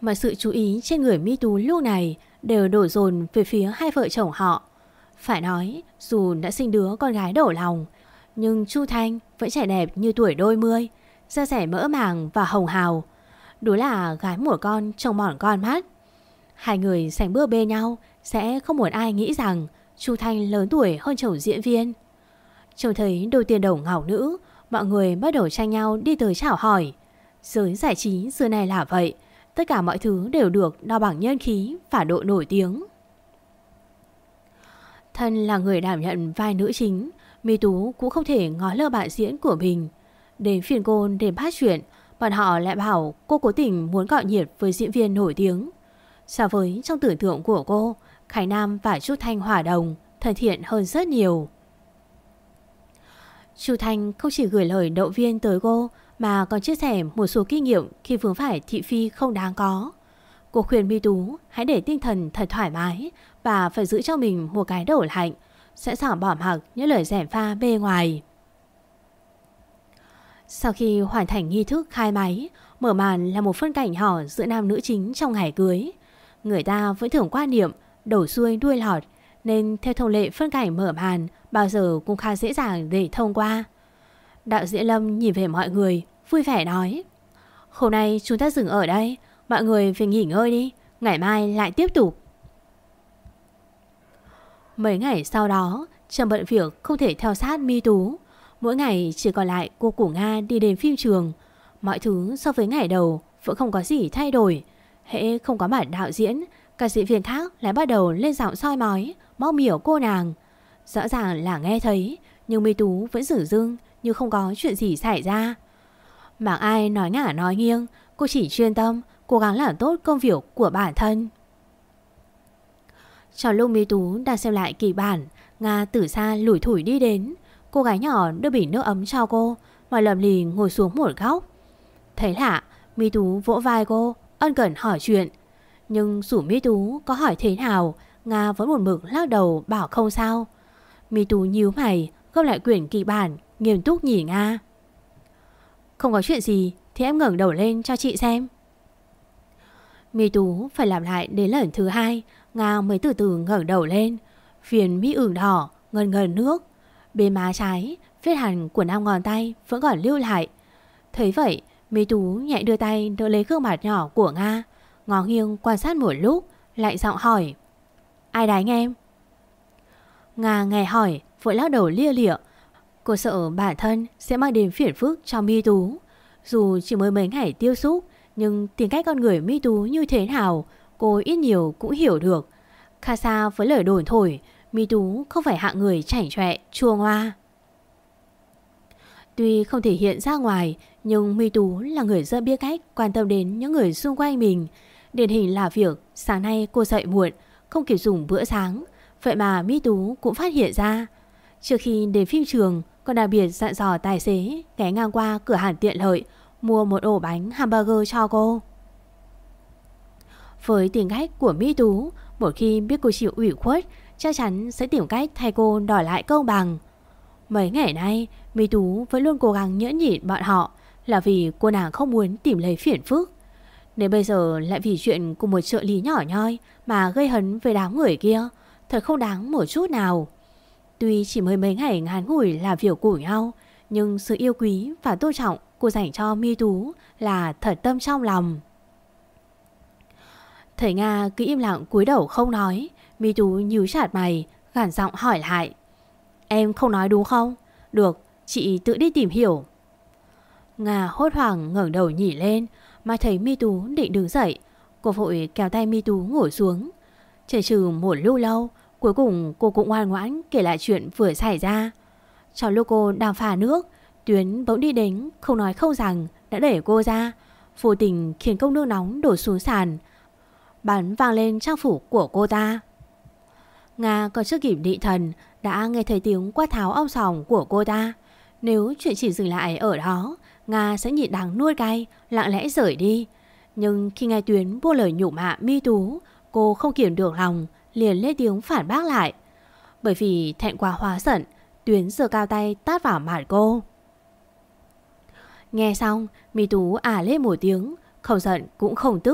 Mà sự chú ý trên người Mi Tú lúc này đều đổ dồn về phía hai vợ chồng họ. Phải nói, dù đã sinh đứa con gái đổ lòng, nhưng Chu Thanh vẫn trẻ đẹp như tuổi đôi mươi, da dẻ mỡ màng và hồng hào. Đúng là gái một con trông mòn con mắt. Hai người sánh bước bên nhau, sẽ không một ai nghĩ rằng Chu Thanh lớn tuổi hơn chồng diễn viên. Trông thấy đôi tiền đồng ngọc nữ, mọi người bắt đầu tranh nhau đi tới chào hỏi. Giới giải trí xưa này là vậy, tất cả mọi thứ đều được đo bằng nhân khí và độ nổi tiếng. Thân là người đảm nhận vai nữ chính, Mi Tú cũng không thể ngó lơ bạn diễn của mình. Đến phiên cô đến bắt chuyện, bọn họ lại bảo cô cố tình muốn cọ nhiệt với diễn viên nổi tiếng. So với trong tưởng tượng của cô, Khải Nam và Chu Thanh hòa đồng, thân thiện hơn rất nhiều. Chu Thanh không chỉ gửi lời động viên tới cô, mà còn chia sẻ một số kinh nghiệm khi vướng phải thị phi không đáng có. Cô khuyên Mi Tú hãy để tinh thần thật thoải mái và phải giữ cho mình một cái đầu lạnh, sẵn sàng bỏ mặc những lời gièm pha bề ngoài. Sau khi hoàn thành nghi thức khai máy, mở màn là một phân cảnh nhỏ giữa nam nữ chính trong ngày cưới. Người ta vẫn thường quan niệm đầu xuôi đuôi lọt, nên theo thông lệ phân cảnh mở màn bao giờ cũng khá dễ dàng để thông qua. Đạo diễn Lâm nhìn về mọi người, vui vẻ nói: "Hôm nay chúng ta dừng ở đây, mọi người về nghỉ ngơi đi, ngày mai lại tiếp tục." Mấy ngày sau đó, Trầm bận việc không thể theo sát Mi Tú. Mỗi ngày chỉ còn lại cô của Nga đi đến phim trường. Mọi thứ so với ngày đầu vẫn không có gì thay đổi. Hễ không có mặt đạo diễn, các diễn viên khác lại bắt đầu lên giọng soi mói, móc mỉa cô nàng. Rõ ràng là nghe thấy, nhưng Mi Tú vẫn dửng dưng như không có chuyện gì xảy ra. Mặc ai nói ngả nói nghiêng, cô chỉ chuyên tâm cố gắng làm tốt công việc của bản thân. Trong lúc Mi Tú đang xem lại kịch bản, Nga từ xa lủi thủi đi đến. Cô gái nhỏ đưa bình nước ấm cho cô, mà lầm lì ngồi xuống một góc. Thấy lạ, Mi Tú vỗ vai cô, ân cần hỏi chuyện. Nhưng dù Mi Tú có hỏi thế nào, Nga vẫn một mực lắc đầu bảo không sao. Mi Tú nhíu mày, gấp lại quyển kịch bản, nghiêm túc nhìn Nga. "Không có chuyện gì thì em ngẩng đầu lên cho chị xem." Mi Tú phải làm lại đến lần thứ hai, Nga mới từ từ ngẩng đầu lên. Viền mi ửng đỏ, ngần ngần nước. Bên má trái, vết hằn của 5 ngón tay vẫn còn lưu lại. Thấy vậy, Mi Tú nhẹ đưa tay đỡ lấy gương mặt nhỏ của Nga, ngó nghiêng quan sát một lúc, lại giọng hỏi: "Ai đánh em?" Nga nghe hỏi, vội lắc đầu lia lịa. Cô sợ bản thân sẽ mang đến phiền phức cho Mi Tú. Dù chỉ mới mấy ngày tiếp xúc, nhưng tính cách con người Mi Tú như thế nào, cô ít nhiều cũng hiểu được. Khác xa với lời đồn thổi, Mi Tú không phải hạng người chảnh chọe, chua ngoa. Tuy không thể hiện ra ngoài, nhưng Mi Tú là người rất biết cách quan tâm đến những người xung quanh mình. Điển hình là việc sáng nay cô dậy muộn, không kịp dùng bữa sáng. Vậy mà Mi Tú cũng phát hiện ra. Trước khi đến phim trường, còn đặc biệt dặn dò tài xế ghé ngang qua cửa hàng tiện lợi, mua một ổ bánh hamburger cho cô. Với tính cách của Mi Tú, một khi biết cô chịu ủy khuất, chắc chắn sẽ tìm cách thay cô đòi lại công bằng. Mấy ngày nay, Mi Tú vẫn luôn cố gắng nhẫn nhịn bọn họ, là vì cô nàng không muốn tìm lấy phiền phức. Nếu bây giờ lại vì chuyện của một trợ lý nhỏ nhoi mà gây hấn với đám người kia, thật không đáng một chút nào. Tuy chỉ mới mấy ngày ngắn ngủi làm việc của nhau, nhưng sự yêu quý và tôn trọng cô dành cho Mi Tú là thật tâm trong lòng. Thấy Nga cứ im lặng cúi đầu không nói, Mi Tú nhíu chặt mày, gằn giọng hỏi lại: "Em không nói đúng không? Được, chị tự đi tìm hiểu." Nga hốt hoảng ngẩng đầu nhìn lên, mà thấy Mi Tú định đứng dậy. Cô vội kéo tay Mi Tú ngồi xuống. Chần chừ một lúc lâu, cuối cùng cô cũng ngoan ngoãn kể lại chuyện vừa xảy ra. Trong lúc cô đang pha nước, Tuyến bỗng đi đến, không nói không rằng đã đẩy cô ra, vô tình khiến cốc nước nóng đổ xuống sàn, bắn vang lên trang phục của cô ta. Nga còn chưa kịp định thần đã nghe thấy tiếng quát tháo om sòm của cô ta. Nếu chuyện chỉ dừng lại ở đó, Nga sẽ nhịn đắng nuốt cay, lặng lẽ rời đi. Nhưng khi nghe Tuyến buông lời nhục mạ Mi Tú, cô không kiềm được lòng, liền lên tiếng phản bác lại. Bởi vì thẹn quá hóa giận, Tuyến giơ cao tay tát vào mặt cô. Nghe xong, Mi Tú lên một tiếng, không giận cũng không tức,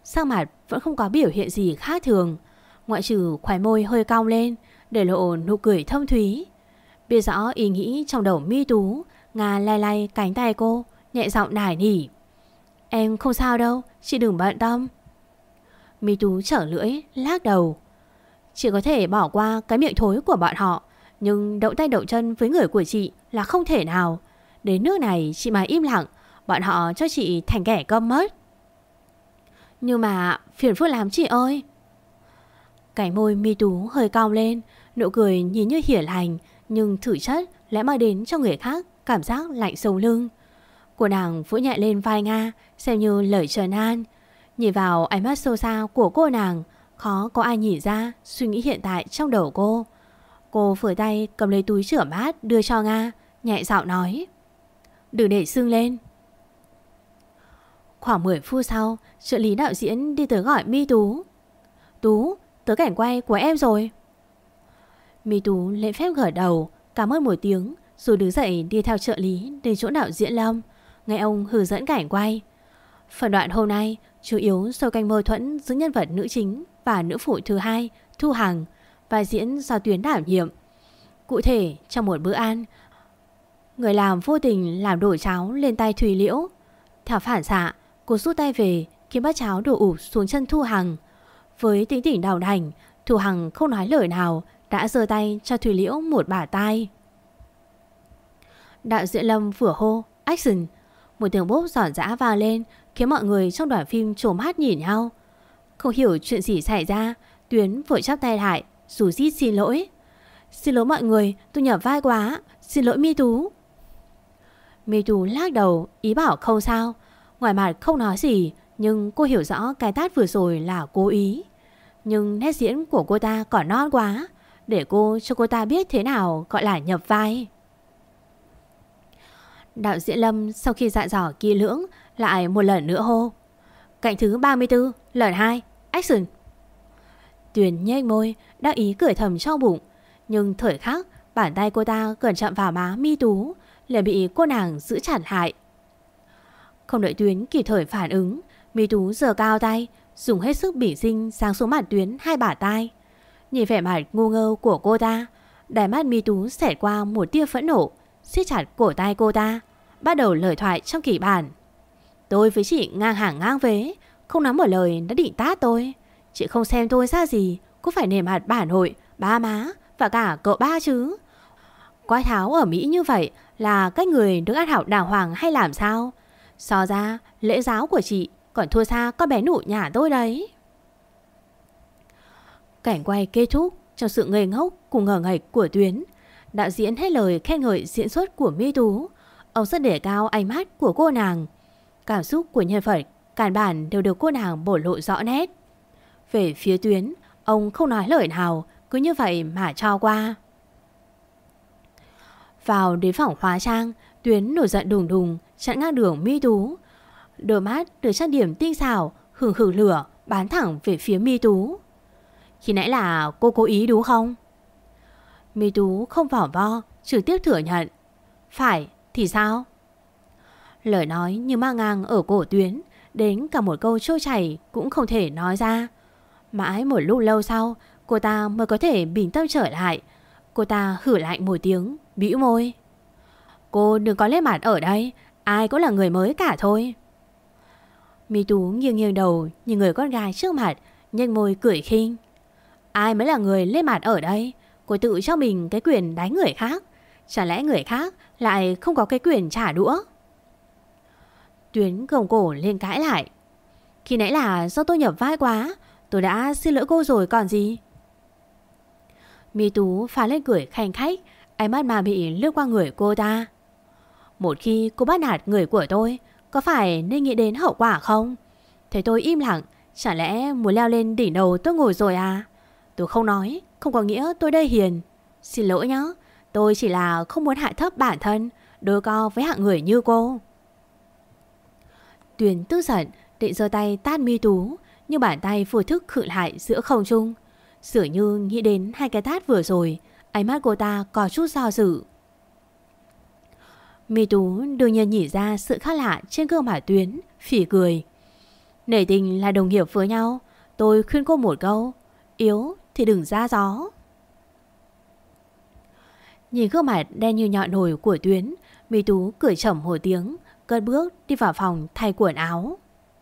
sắc mặt vẫn không có biểu hiện gì khác thường, ngoại trừ khóe môi hơi cong lên để lộ nụ cười thâm thúy. Biết rõ ý nghĩ trong đầu Mi Tú, Nga lay lay cánh tay cô, nhẹ giọng nài nỉ. Em không sao đâu, chị đừng bận tâm. Mi Tú trở lưỡi, lắc đầu. Chị có thể bỏ qua cái miệng thối của bọn họ, nhưng đậu tay đậu chân với người của chị là không thể nào. Đến nước này chị mà im lặng, bọn họ cho chị thành kẻ câm mất. Nhưng mà phiền phức lắm chị ơi. Cái môi Mi Tú hơi cong lên, nụ cười nhìn như hiền lành, nhưng thử chất lại mang đến cho người khác cảm giác lạnh sống lưng. Cô nàng vỗ nhẹ lên vai Nga, xem như lời trấn an. Nhìn vào ánh mắt sâu xa của cô nàng, khó có ai nhìn ra suy nghĩ hiện tại trong đầu cô. Cô phủi tay cầm lấy túi rửa bát đưa cho Nga, nhẹ giọng nói. Đừng để sưng lên. Khoảng 10 phút sau, trợ lý đạo diễn đi tới gọi Mi Tú. Tú, tới cảnh quay của em rồi. Mi Tú lễ phép gật đầu, cảm ơn một tiếng, rồi đứng dậy đi theo trợ lý đến chỗ đạo diễn Lâm, nghe ông hướng dẫn cảnh quay. Phần đoạn hôm nay chủ yếu xoay quanh mâu thuẫn giữa nhân vật nữ chính và nữ phụ thứ hai, Thu Hằng, vai diễn do Tuyến đảm nhiệm. Cụ thể, trong một bữa ăn, người làm vô tình làm đổ cháo lên tay Thùy Liễu. Theo phản xạ, cô rút tay về khiến bát cháo đổ ụp xuống chân Thu Hằng. Với tính tình đào đảnh, Thu Hằng không nói lời nào, đã giơ tay cho Thùy Liễu một bả tai. Đạo diễn Lâm vừa hô action, một tiếng bốp giòn giã vang lên khiến mọi người trong đoàn phim trố mắt nhìn nhau. Không hiểu chuyện gì xảy ra, Tuyến vội chắp tay lại rủ rít xin lỗi. Xin lỗi mọi người, tôi nhập vai quá. Xin lỗi Mi Tú. Mi Tú lắc đầu ý bảo không sao. Ngoài mặt không nói gì, nhưng cô hiểu rõ cái tát vừa rồi là cố ý. Nhưng nét diễn của cô ta còn non quá, để cô cho cô ta biết thế nào gọi là nhập vai. Đạo diễn Lâm sau khi dặn dò kỹ lưỡng lại một lần nữa hô. Cảnh thứ 34, lần 2, action. Tuyền nhếch môi, đắc ý cười thầm trong bụng. Nhưng thời khắc bàn tay cô ta gần chạm vào má Mi Tú liền bị cô nàng giữ chặt lại. Không đợi Tuyến kịp thời phản ứng, Mi Tú giơ cao tay, dùng hết sức bỉ sinh giáng xuống mặt Tuyến hai bả tai. Nhìn vẻ mặt ngu ngơ của cô ta, đáy mắt Mi Tú xẹt qua một tia phẫn nộ, siết chặt cổ tay cô ta, bắt đầu lời thoại trong kịch bản. Tôi với chị ngang hàng ngang vế, không nói một lời đã định tát tôi. Chị không xem tôi ra gì, cũng phải nể mặt bà nội, ba má và cả cậu ba chứ. Quái tháo ở Mỹ như vậy là cách người được ăn học đàng hoàng hay làm sao? So ra lễ giáo của chị còn thua xa con bé nụ nhà tôi đấy. Cảnh quay kết thúc trong sự ngây ngốc cùng ngờ nghệch của Tuyến. Đạo diễn hết lời khen ngợi diễn xuất của Mi Tú. Ông rất đề cao ánh mắt của cô nàng. Cảm xúc của nhân vật căn bản đều được cô nàng bổ lộ rõ nét. Về phía Tuyến, ông không nói lời nào, cứ như vậy mà cho qua. Vào đến phòng hóa trang, Tuyến nổi giận đùng đùng chặn ngang đường Mi Tú. Đôi mắt được trang điểm tinh xảo, hừng hừng lửa bắn thẳng về phía Mi Tú. Khi nãy là cô cố ý đúng không? Mi Tú không vỏ vo, trực tiếp thừa nhận. Phải thì sao? Lời nói như mang ngang ở cổ Tuyến, đến cả một câu trôi chảy cũng không thể nói ra. Mãi một lúc lâu sau, cô ta mới có thể bình tâm trở lại. Cô ta hử lạnh một tiếng, bĩu môi. Cô đừng có lên mặt ở đây, ai cũng là người mới cả thôi. Mi Tú nghiêng nghiêng đầu nhìn người con gái trước mặt, nhếch môi cười khinh. Ai mới là người lên mặt ở đây? Cô tự cho mình cái quyền đánh người khác, chẳng lẽ người khác lại không có cái quyền trả đũa? Tuyến gồng cổ lên cãi lại. Khi nãy là do tôi nhập vai quá, tôi đã xin lỗi cô rồi còn gì. Mi Tú phá lên cười khanh khách, ánh mắt mà bị lướt qua người cô ta. Một khi cô bắt nạt người của tôi, có phải nên nghĩ đến hậu quả không? Thế tôi im lặng, chẳng lẽ muốn leo lên đỉnh đầu tôi ngồi rồi à? Tôi không nói, không có nghĩa tôi đây hiền. Xin lỗi nhá, tôi chỉ là không muốn hạ thấp bản thân, đối co với hạng người như cô. Tuyền tức giận, định giơ tay tát Mi Tú, nhưng bàn tay vô thức khựng lại giữa không trung. Dường như nghĩ đến hai cái tát vừa rồi, ánh mắt cô ta có chút do dự. Mi Tú đương nhiên nhìn ra sự khác lạ trên gương mặt Tuyến, phỉ cười. Nể tình là đồng nghiệp với nhau, tôi khuyên cô một câu, yếu thì đừng ra gió. Nhìn gương mặt đen như nhọn nồi của Tuyến, Mi Tú cười chẩm một tiếng, cất bước đi vào phòng thay quần áo.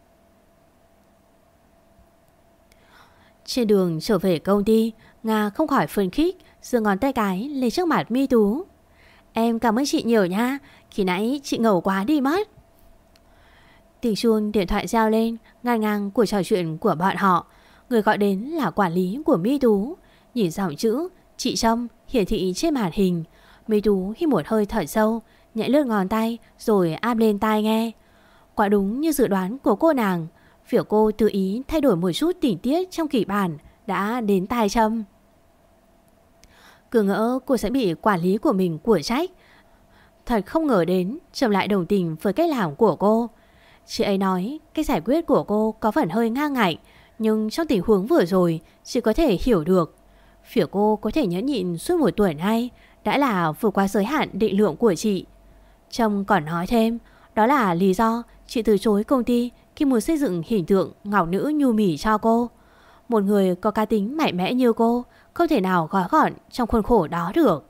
Trên đường trở về công ty, Nga không khỏi phấn khích, giơ ngón tay cái lên trước mặt Mi Tú. Em cảm ơn chị nhiều nha, khi nãy chị ngầu quá đi mất. Tiếng chuông điện thoại reo lên, ngăn ngang cuộc trò chuyện của bọn họ. Người gọi đến là quản lý của Mi Tú. Nhìn dòng chữ chị Trâm hiển thị trên màn hình, Mi Tú hít một hơi thở sâu, nhẹ lướt ngón tay rồi áp lên tai nghe. Quả đúng như dự đoán của cô nàng, việc cô tự ý thay đổi một chút tình tiết trong kịch bản đã đến tai Trâm. Cứ ngỡ cô sẽ bị quản lý của mình của trách. Thật không ngờ đến Trâm lại đồng tình với cách làm của cô. Chị ấy nói cách giải quyết của cô có phần hơi ngang ngạnh, nhưng trong tình huống vừa rồi chị có thể hiểu được. Phía cô có thể nhẫn nhịn suốt một tuần nay đã là vượt qua giới hạn định lượng của chị. Trâm còn nói thêm, đó là lý do chị từ chối công ty khi muốn xây dựng hình tượng ngọc nữ nhu mì cho cô. Một người có cá tính mạnh mẽ như cô không thể nào gói gọn trong khuôn khổ đó được.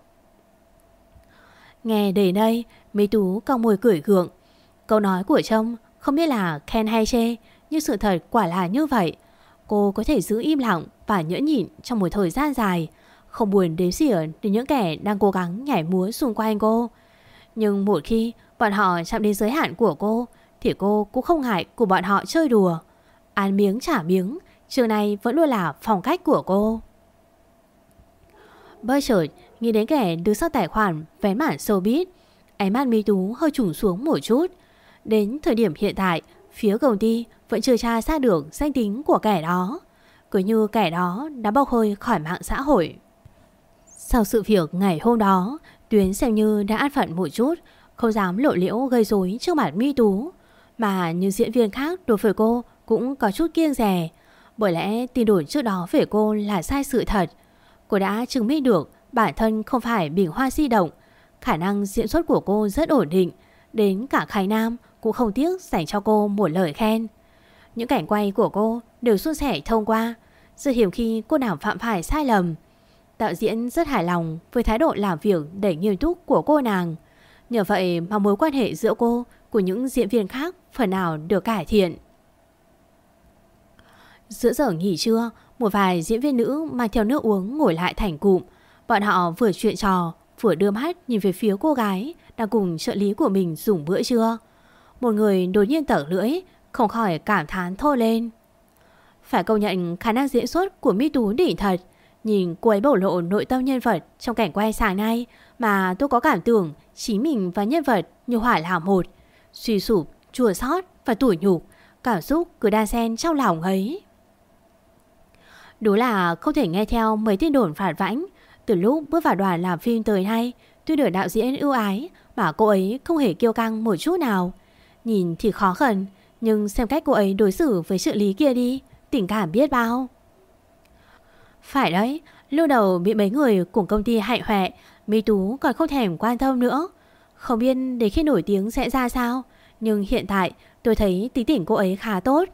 Nghe đến đây, Mi Tú cong môi cười gượng. Câu nói của Trâm không biết là khen hay chê, nhưng sự thật quả là như vậy. Cô có thể giữ im lặng và nhẫn nhịn trong một thời gian dài, không buồn đếm xỉa đến những kẻ đang cố gắng nhảy múa xung quanh cô. Nhưng một khi bọn họ chạm đến giới hạn của cô thì cô cũng không ngại cùng bọn họ chơi đùa. Ăn miếng trả miếng, trường này vẫn luôn là phong cách của cô. Bất chợt nghĩ đến kẻ đứng sau tài khoản vén màn showbiz, ánh mắt Mi Tú hơi trùng xuống một chút. Đến thời điểm hiện tại, phía công ty vẫn chưa tra ra được danh tính của kẻ đó, cứ như kẻ đó đã bốc hơi khỏi mạng xã hội. Sau sự việc ngày hôm đó, Tuyến xem như đã an phận một chút, không dám lộ liễu gây rối trước mặt Mi Tú. Mà như diễn viên khác đối với cô cũng có chút kiêng dè, bởi lẽ tin đồn trước đó về cô là sai sự thật. Cô đã chứng minh được bản thân không phải bình hoa di động. Khả năng diễn xuất của cô rất ổn định, đến cả Khải Nam cũng không tiếc dành cho cô một lời khen. Những cảnh quay của cô đều suôn sẻ thông qua, rất hiếm khi cô nào phạm phải sai lầm. Đạo diễn rất hài lòng với thái độ làm việc đầy nghiêm túc của cô nàng. Nhờ vậy mà mối quan hệ giữa cô của những diễn viên khác phần nào được cải thiện. Giữa giờ nghỉ trưa, một vài diễn viên nữ mang theo nước uống ngồi lại thành cụm. Bọn họ vừa chuyện trò, vừa đưa mắt nhìn về phía cô gái đang cùng trợ lý của mình dùng bữa trưa. Một người đột nhiên tở lưỡi, không khỏi cảm thán thốt lên. Phải công nhận khả năng diễn xuất của Mi Tú đỉnh thật. Nhìn cô ấy bộc lộ nội tâm nhân vật trong cảnh quay sáng nay mà tôi có cảm tưởng chính mình và nhân vật như hỏa là một. Suy sụp, chua xót và tủi nhục, cảm xúc cứ đan xen trong lòng ấy. Đúng là không thể nghe theo mấy tin đồn phản vãnh. Từ lúc bước vào đoàn làm phim tới nay, tuy được đạo diễn ưu ái mà cô ấy không hề kiêu căng một chút nào. Nhìn thì khó khăn, nhưng xem cách cô ấy đối xử với trợ lý kia đi, tình cảm biết bao. Phải đấy, lúc đầu bị mấy người cùng công ty hại hoẹ, Mi Tú còn không thèm quan tâm nữa. Không biết đến khi nổi tiếng sẽ ra sao, nhưng hiện tại tôi thấy tính tình cô ấy khá tốt.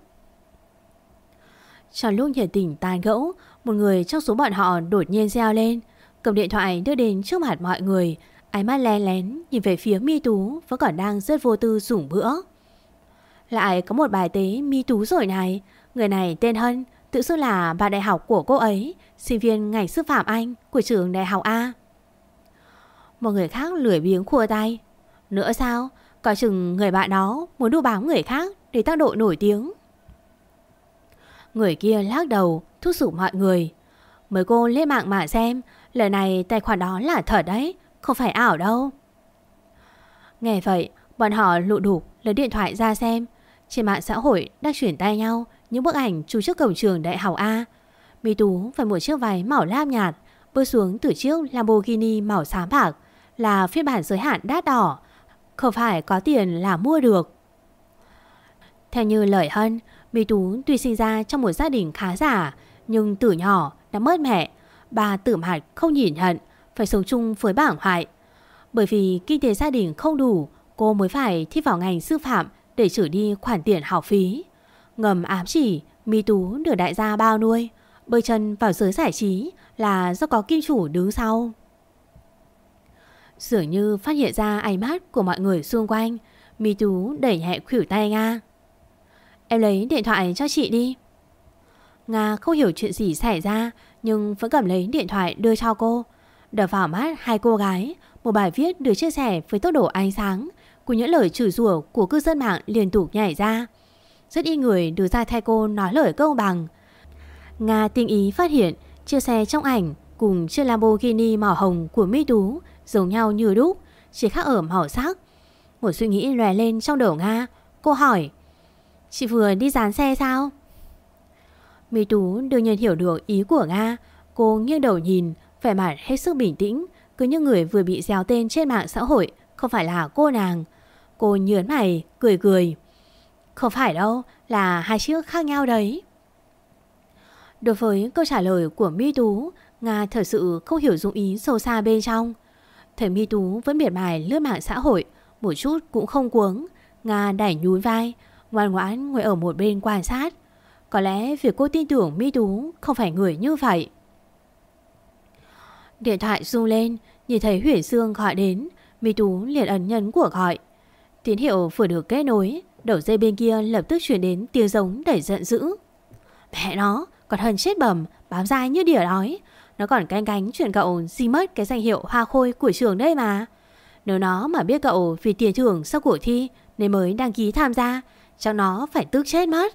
Trong lúc nhiệt tình tàn gẫu, một người trong số bọn họ đột nhiên reo lên, cầm điện thoại đưa đến trước mặt mọi người, ánh mắt lén lén nhìn về phía Mi Tú vẫn còn đang rất vô tư dùng bữa. Lại có một bài tế Mi Tú rồi này. Người này tên Hân, tự xưng là bạn đại học của cô ấy, sinh viên ngành sư phạm Anh của trường đại học A. Một người khác lười biếng khua tay. Nữa sao? Có chừng người bạn đó muốn đu bám người khác để tăng độ nổi tiếng. Người kia lắc đầu thúc giục mọi người. Mấy cô lên mạng mà xem, lần này tài khoản đó là thật đấy, không phải ảo đâu. Nghe vậy, bọn họ lụ đục lấy điện thoại ra xem. Trên mạng xã hội đang chuyển tay nhau những bức ảnh chụp trước cổng trường đại học A. Mi Tú phải một chiếc váy màu lam nhạt, bước xuống từ chiếc Lamborghini màu xám bạc, là phiên bản giới hạn đắt đỏ, không phải có tiền là mua được. Theo như lời Hân, Mi Tú tuy sinh ra trong một gia đình khá giả, nhưng từ nhỏ đã mất mẹ. Bà Tử Mạt không nhìn nhận, phải sống chung với bảng hoại. Bởi vì kinh tế gia đình không đủ, cô mới phải thi vào ngành sư phạm để trừ đi khoản tiền học phí. ngầm ám chỉ Mi Tú được đại gia bao nuôi, bơi chân vào giới giải trí là do có kim chủ đứng sau. Dường như phát hiện ra ánh mắt của mọi người xung quanh, Mi Tú đẩy nhẹ khuỷu tay Nga. Em lấy điện thoại cho chị đi. Nga không hiểu chuyện gì xảy ra nhưng vẫn cầm lấy điện thoại đưa cho cô. Đập vào mắt hai cô gái một bài viết được chia sẻ với tốc độ ánh sáng, cùng những lời chửi rủa của cư dân mạng liên tục nhảy ra. Rất ít người đưa ra thay cô nói lời công bằng. Nga tinh ý phát hiện chia sẻ trong ảnh cùng chiếc Lamborghini màu hồng của Mi Tú giống nhau như đúc, chỉ khác ở màu sắc. Một suy nghĩ lóe lên trong đầu Nga. Cô hỏi: chị vừa đi dán xe sao? Mi Tú đương nhiên hiểu được ý của Nga. Cô nghiêng đầu nhìn, vẻ mặt hết sức bình tĩnh, cứ như người vừa bị déo tên trên mạng xã hội không phải là cô nàng. Cô nhớn mày cười cười: không phải đâu, là hai chiếc khác nhau đấy. Đối với câu trả lời của Mi Tú, Nga thật sự không hiểu dụng ý sâu xa bên trong. Thấy Mi Tú vẫn miệt mài lướt mạng xã hội, một chút cũng không cuống, Nga đẩy nhún vai, ngoan ngoãn ngồi ở một bên quan sát. Có lẽ việc cô tin tưởng Mi Tú không phải người như vậy. Điện thoại rung lên, nhìn thấy Huyền Dương gọi đến, Mi Tú liền ấn nhấn cuộc gọi. Tín hiệu vừa được kết nối, đầu dây bên kia lập tức chuyển đến tiếng giống đầy giận dữ. Mẹ nó, còn hơn chết bẩm, bám dai như đỉa đói. Nó còn canh cánh chuyện cậu di mất cái danh hiệu hoa khôi của trường đây mà. Nếu nó mà biết cậu vì tiền thưởng sau cuộc thi nên mới đăng ký tham gia, chắc nó phải tức chết mất.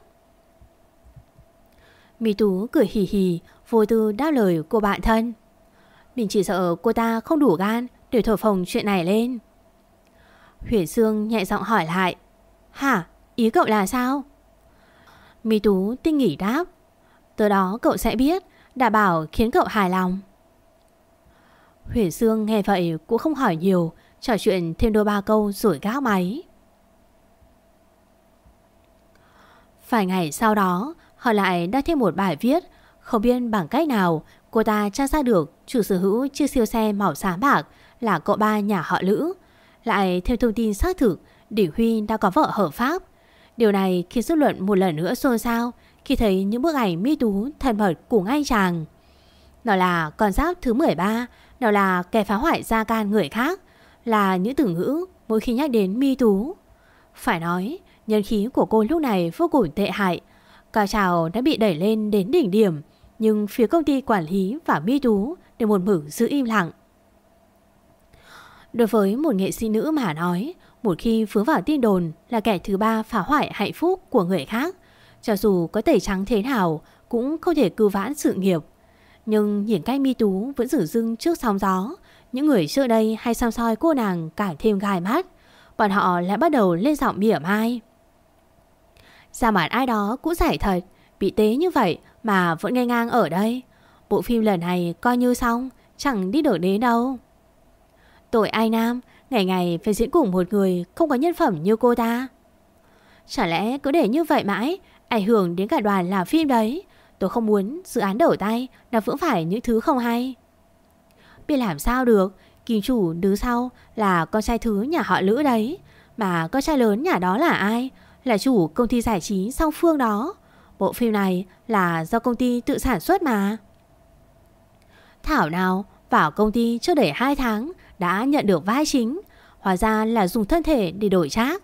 Mi Tú cười hì hì, vô tư đáp lời cô bạn thân. Mình chỉ sợ cô ta không đủ gan để thổi phồng chuyện này lên. Huyền Dương nhẹ giọng hỏi lại: hả? Ý cậu là sao? Mi Tú tinh nghỉ đáp: từ đó cậu sẽ biết, đảm bảo khiến cậu hài lòng. Huyền Dương nghe vậy cũng không hỏi nhiều, trò chuyện thêm đôi ba câu rồi gác máy. Vài ngày sau đó, họ lại đăng thêm một bài viết. Không biết bằng cách nào cô ta tra ra được chủ sở hữu chiếc siêu xe màu xám bạc là cậu ba nhà họ Lữ. Lại thêm thông tin xác thực Đỉnh Huy đã có vợ hợp pháp. Điều này khiến dư luận một lần nữa xôn xao khi thấy những bức ảnh Mi Tú thân mật cùng anh chàng. Nào là con giáp thứ 13, nào là kẻ phá hoại gia can người khác, là những từ ngữ mỗi khi nhắc đến Mi Tú. Phải nói, nhân khí của cô lúc này vô cùng tệ hại. Cao trào đã bị đẩy lên đến đỉnh điểm, nhưng phía công ty quản lý và Mi Tú đều một mực giữ im lặng. Đối với một nghệ sĩ nữ mà nói, một khi vướng vào tin đồn là kẻ thứ ba phá hoại hạnh phúc của người khác, cho dù có tẩy trắng thế nào cũng không thể cứu vãn sự nghiệp. Nhưng nhìn cách Mi Tú vẫn dửng dưng trước sóng gió, những người trước đây hay săm soi cô nàng càng thêm gai mắt. Bọn họ lại bắt đầu lên giọng mỉa mai: ra mặt ai đó cũng giải thật, bị tế như vậy mà vẫn ngang ngang ở đây. Bộ phim lần này coi như xong, chẳng đi được đến đâu. Tội ai nam, ngày ngày phải diễn cùng một người không có nhân phẩm như cô ta. Chả lẽ cứ để như vậy mãi, ảnh hưởng đến cả đoàn làm phim đấy. Tôi không muốn dự án đổ tay là vướng phải những thứ không hay. Biết làm sao được, kim chủ đứng sau là con trai thứ nhà họ Lữ đấy. Mà con trai lớn nhà đó là ai? Là chủ công ty giải trí Song Phương đó. Bộ phim này là do công ty tự sản xuất mà. Thảo nào vào công ty chưa đầy 2 tháng đã nhận được vai chính, hóa ra là dùng thân thể để đổi trác.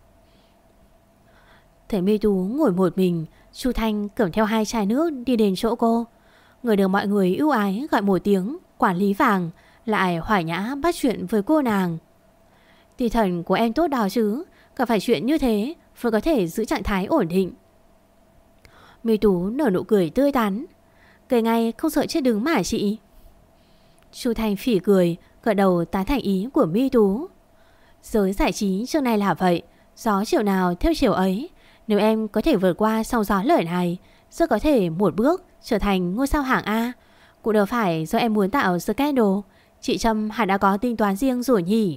Thấy Mi Tú ngồi một mình, Chu Thanh cầm theo 2 chai nước đi đến chỗ cô. Người được mọi người ưu ái gọi một tiếng quản lý vàng lại hoài nhã bắt chuyện với cô nàng. Tinh thần của em tốt đó chứ, gặp phải chuyện như thế vẫn có thể giữ trạng thái ổn định. Mi Tú nở nụ cười tươi tắn: cười ngay không sợ chết đứng mà chị. Chu Thanh phỉ cười, gật đầu tán thành ý của Mi Tú. Giới giải trí trước này là vậy, gió chiều nào theo chiều ấy. Nếu em có thể vượt qua sóng gió lời này, rất có thể một bước trở thành ngôi sao hạng A. Cũng đâu phải do em muốn tạo scandal. Chị Trâm hẳn đã có tính toán riêng rồi nhỉ.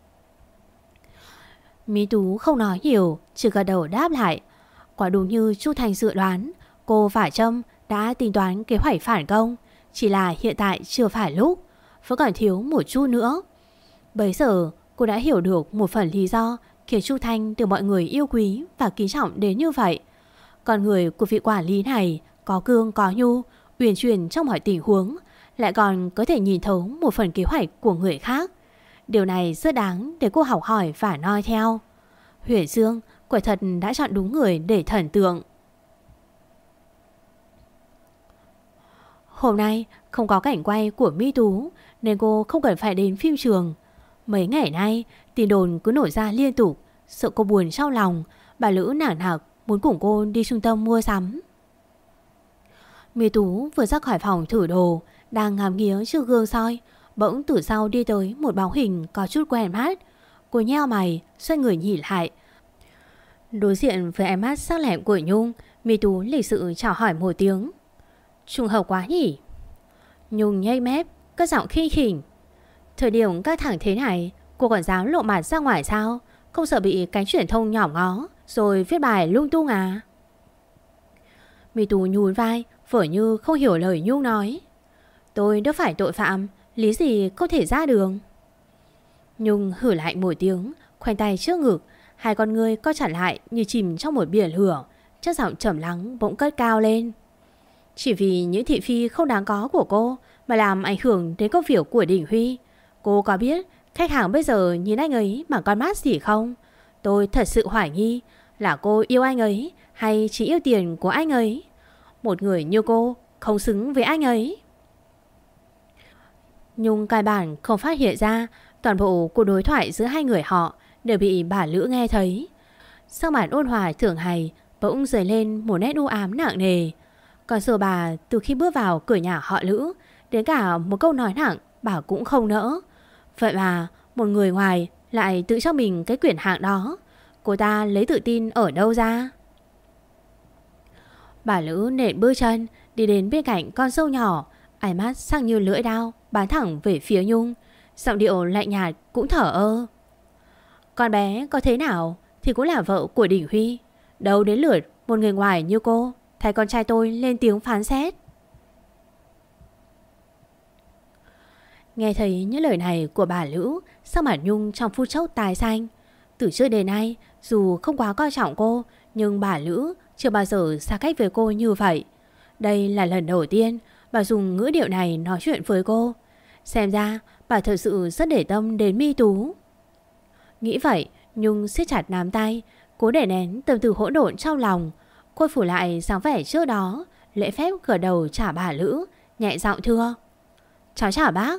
Mi Tú không nói nhiều, chỉ gật đầu đáp lại. Quả đúng như Chu Thành dự đoán, cô và Trâm đã tính toán kế hoạch phản công, chỉ là hiện tại chưa phải lúc, vẫn còn thiếu một chút nữa. Bấy giờ cô đã hiểu được một phần lý do khiến Chu Thanh được mọi người yêu quý và kính trọng đến như vậy. Con người của vị quản lý này có cương có nhu, uyển chuyển trong mọi tình huống, lại còn có thể nhìn thấu một phần kế hoạch của người khác. Điều này rất đáng để cô học hỏi và noi theo. Huệ Dương quả thật đã chọn đúng người để thần tượng. Hôm nay không có cảnh quay của My Tú nên cô không cần phải đến phim trường. Mấy ngày nay tin đồn cứ nổi ra liên tục, sợ cô buồn trong lòng. Bà Lữ nản hặc muốn cùng cô đi trung tâm mua sắm. My Tú vừa ra khỏi phòng thử đồ, đang ngắm nghía trước gương soi, bỗng từ sau đi tới một bóng hình có chút quen mắt. Cô nheo mày, xoay người nhìn lại. Đối diện với ánh mắt sắc lẹm của Nhung, My Tú lịch sự chào hỏi một tiếng. Trùng hợp quá nhỉ? Nhung nhếch mép, cất giọng khinh khỉnh. Thời điểm căng thẳng thế này, cô còn dám lộ mặt ra ngoài sao? Không sợ bị cánh truyền thông nhỏm ngó rồi viết bài lung tung à? My Tú nhún vai, vở như không hiểu lời Nhung nói. Tôi đâu phải tội phạm, lý gì không thể ra đường. Nhung hử lại một tiếng, khoanh tay trước ngực, hai con ngươi co chặt lại như chìm trong một biển lửa. Chất giọng trầm lắng bỗng cất cao lên. Chỉ vì những thị phi không đáng có của cô mà làm ảnh hưởng đến công việc của Đình Huy. Cô có biết khách hàng bây giờ nhìn anh ấy bằng con mắt gì không? Tôi thật sự hoài nghi là cô yêu anh ấy hay chỉ yêu tiền của anh ấy. Một người như cô không xứng với anh ấy. Nhung căn bản không phát hiện ra toàn bộ cuộc đối thoại giữa hai người họ đều bị bà Lữ nghe thấy. Sau màn ôn hòa thường ngày bỗng dấy lên một nét u ám nặng nề. Còn giờ bà từ khi bước vào cửa nhà họ Lữ, đến cả một câu nói nặng bà cũng không nỡ. Vậy mà một người ngoài lại tự cho mình cái quyền hạn đó. Cô ta lấy tự tin ở đâu ra? Bà Lữ nện bước chân đi đến bên cạnh con sâu nhỏ, ánh mắt sắc như lưỡi dao bắn thẳng về phía Nhung. Giọng điệu lạnh nhạt cũng thở ơ. Con bé có thế nào thì cũng là vợ của Đình Huy. Đâu đến lượt một người ngoài như cô thay con trai tôi lên tiếng phán xét. Nghe thấy những lời này của bà Lữ, sắc mặt Nhung trong phút chốc tái xanh. Từ trước đến nay, dù không quá coi trọng cô, nhưng bà Lữ chưa bao giờ xa cách với cô như vậy. Đây là lần đầu tiên bà dùng ngữ điệu này nói chuyện với cô. Xem ra bà thật sự rất để tâm đến My Tú. Nghĩ vậy, Nhung siết chặt nắm tay, cố để nén tâm tư hỗn độn trong lòng. Khôi phục lại dáng vẻ trước đó, lễ phép gật đầu trả bà Lữ, nhẹ giọng thưa. Cháu chào bác.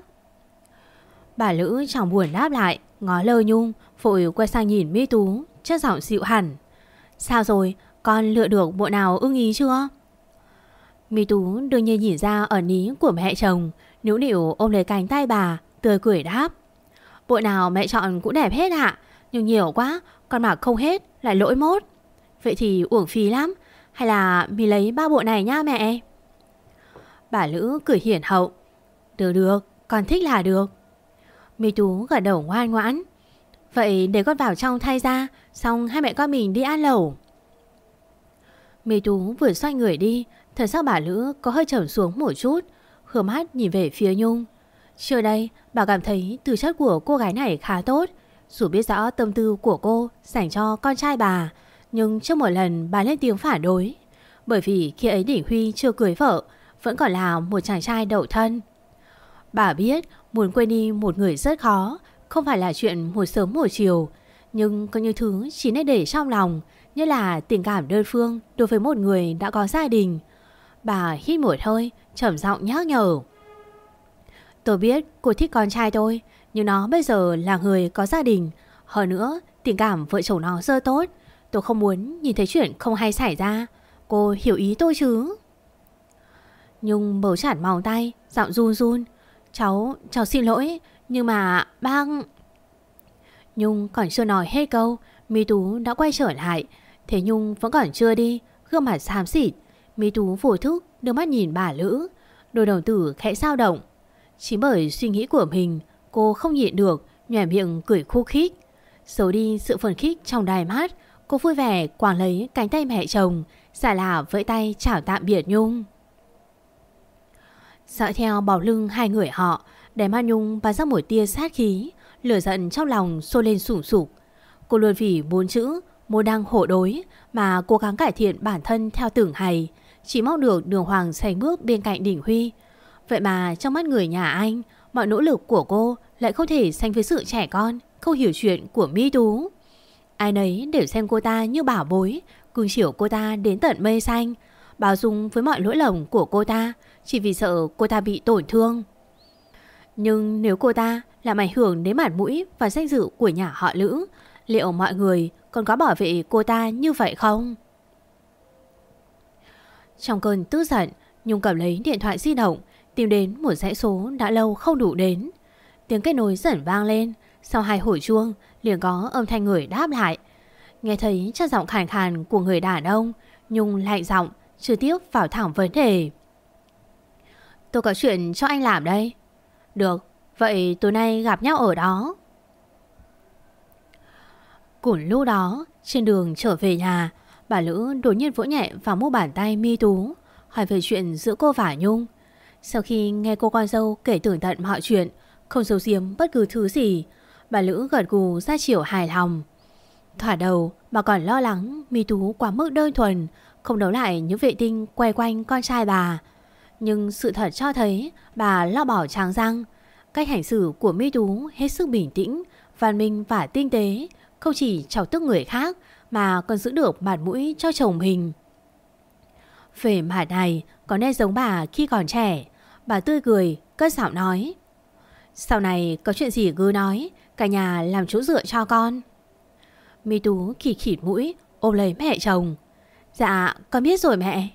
Bà Lữ chẳng buồn đáp lại, ngó lơ Nhung, vội quay sang nhìn My Tú, chất giọng dịu hẳn. Sao rồi, con lựa được bộ nào ưng ý chưa? My Tú đương nhiên nhìn ra ẩn ý của mẹ chồng, nũng nịu ôm lấy cánh tay bà, tươi cười đáp. Bộ nào mẹ chọn cũng đẹp hết ạ, nhưng nhiều quá, con mặc không hết lại lỗi mốt. Vậy thì uổng phí lắm, hay là mình lấy 3 bộ này nha mẹ? Bà Lữ cười hiển hậu. Được được, con thích là được. My Tú gật đầu ngoan ngoãn. Vậy để con vào trong thay ra, xong hai mẹ con mình đi ăn lẩu. My Tú vừa xoay người đi, thật sao bà Lữ có hơi trầm xuống một chút, hướng mắt nhìn về phía Nhung. Trước đây bà cảm thấy tư chất của cô gái này khá tốt. Dù biết rõ tâm tư của cô dành cho con trai bà, nhưng trước một lần bà lên tiếng phản đối. Bởi vì khi ấy Đình Huy chưa cưới vợ, vẫn còn là một chàng trai đậu thân. Bà biết muốn quên đi một người rất khó, không phải là chuyện một sớm một chiều. Nhưng có những thứ chỉ nên để trong lòng, như là tình cảm đơn phương đối với một người đã có gia đình. Bà hít một hơi, trầm giọng nhắc nhở. Tôi biết cô thích con trai tôi, nhưng nó bây giờ là người có gia đình. Hơn nữa, tình cảm vợ chồng nó rất tốt. Tôi không muốn nhìn thấy chuyện không hay xảy ra. Cô hiểu ý tôi chứ? Nhung bấu chặt móng tay, giọng run run. Cháu xin lỗi, nhưng mà bác... Nhung còn chưa nói hết câu, My Tú đã quay trở lại. Thế Nhung vẫn còn chưa đi, gương mặt xám xịt. My Tú vô thức đưa mắt nhìn bà Lữ, đôi đồng tử khẽ dao động. Chỉ bởi suy nghĩ của mình, cô không nhịn được, nhoẻn miệng cười khúc khích. Giấu đi sự phấn khích trong đáy mắt, cô vui vẻ quàng lấy cánh tay mẹ chồng, xả là vẫy tay chào tạm biệt Nhung. Dõi theo bóng lưng hai người họ, để mắt Nhung bắn ra một tia sát khí, lửa giận trong lòng sôi lên sùng sục. Cô luôn vì 4 chữ Môn đăng hộ đối mà cố gắng cải thiện bản thân theo từng ngày, chỉ mong được đường hoàng sánh bước bên cạnh Đình Huy. Vậy mà trong mắt người nhà anh, mọi nỗ lực của cô lại không thể sánh với sự trẻ con, không hiểu chuyện của My Tú. Ai nấy đều xem cô ta như bảo bối, cưng chiều cô ta đến tận mây xanh, bao dung với mọi lỗi lầm của cô ta, chỉ vì sợ cô ta bị tổn thương. Nhưng nếu cô ta làm ảnh hưởng đến mặt mũi và danh dự của nhà họ Lữ, liệu mọi người còn có bảo vệ cô ta như vậy không? Trong cơn tức giận, Nhung cầm lấy điện thoại di động, tìm đến một dãy số đã lâu không đủ đến. Tiếng kết nối dần vang lên, sau 2 hồi chuông liền có âm thanh người đáp lại. Nghe thấy chất giọng khàn khàn của người đàn ông, Nhung lạnh giọng trực tiếp vào thẳng vấn đề. Tôi có chuyện cho anh làm đây. Được, vậy tối nay gặp nhau ở đó. Cùng lúc đó, trên đường trở về nhà, bà Lữ đột nhiên vỗ nhẹ vào mu bàn tay My Tú, hỏi về chuyện giữa cô và Nhung. Sau khi nghe cô con dâu kể tường tận mọi chuyện, không giấu giếm bất cứ thứ gì, bà Lữ gật gù ra chiều hài lòng. Thoạt đầu bà còn lo lắng My Tú quá mức đơn thuần, không đấu lại những vệ tinh quay quanh con trai bà. Nhưng sự thật cho thấy bà lo bỏ trắng răng. Cách hành xử của My Tú hết sức bình tĩnh, văn minh và tinh tế, không chỉ chọc tức người khác mà còn giữ được mặt mũi cho chồng mình. Về mặt này có nét giống bà khi còn trẻ. Bà tươi cười, cất giọng nói: sau này có chuyện gì cứ nói, cả nhà làm chỗ dựa cho con. My Tú khịt khịt mũi ôm lấy mẹ chồng. Dạ con biết rồi mẹ.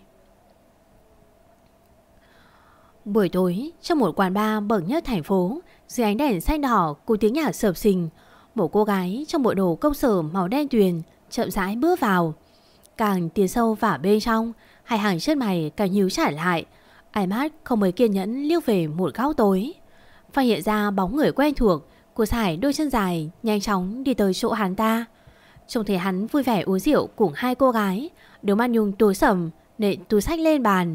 Buổi tối, trong một quán bar bậc nhất thành phố, dưới ánh đèn xanh đỏ cùng tiếng nhạc sập sình, một cô gái trong bộ đồ công sở màu đen tuyền chậm rãi bước vào. Càng tiến sâu vào bên trong, hai hàng chân mày càng nhíu chặt lại, ánh mắt không mấy kiên nhẫn liếc về một góc tối. Phát hiện ra bóng người quen thuộc, cô sải đôi chân dài nhanh chóng đi tới chỗ hắn ta. Trông thấy hắn vui vẻ uống rượu cùng 2 cô gái, đôi mắt Nhung tối sầm nện túi xách lên bàn.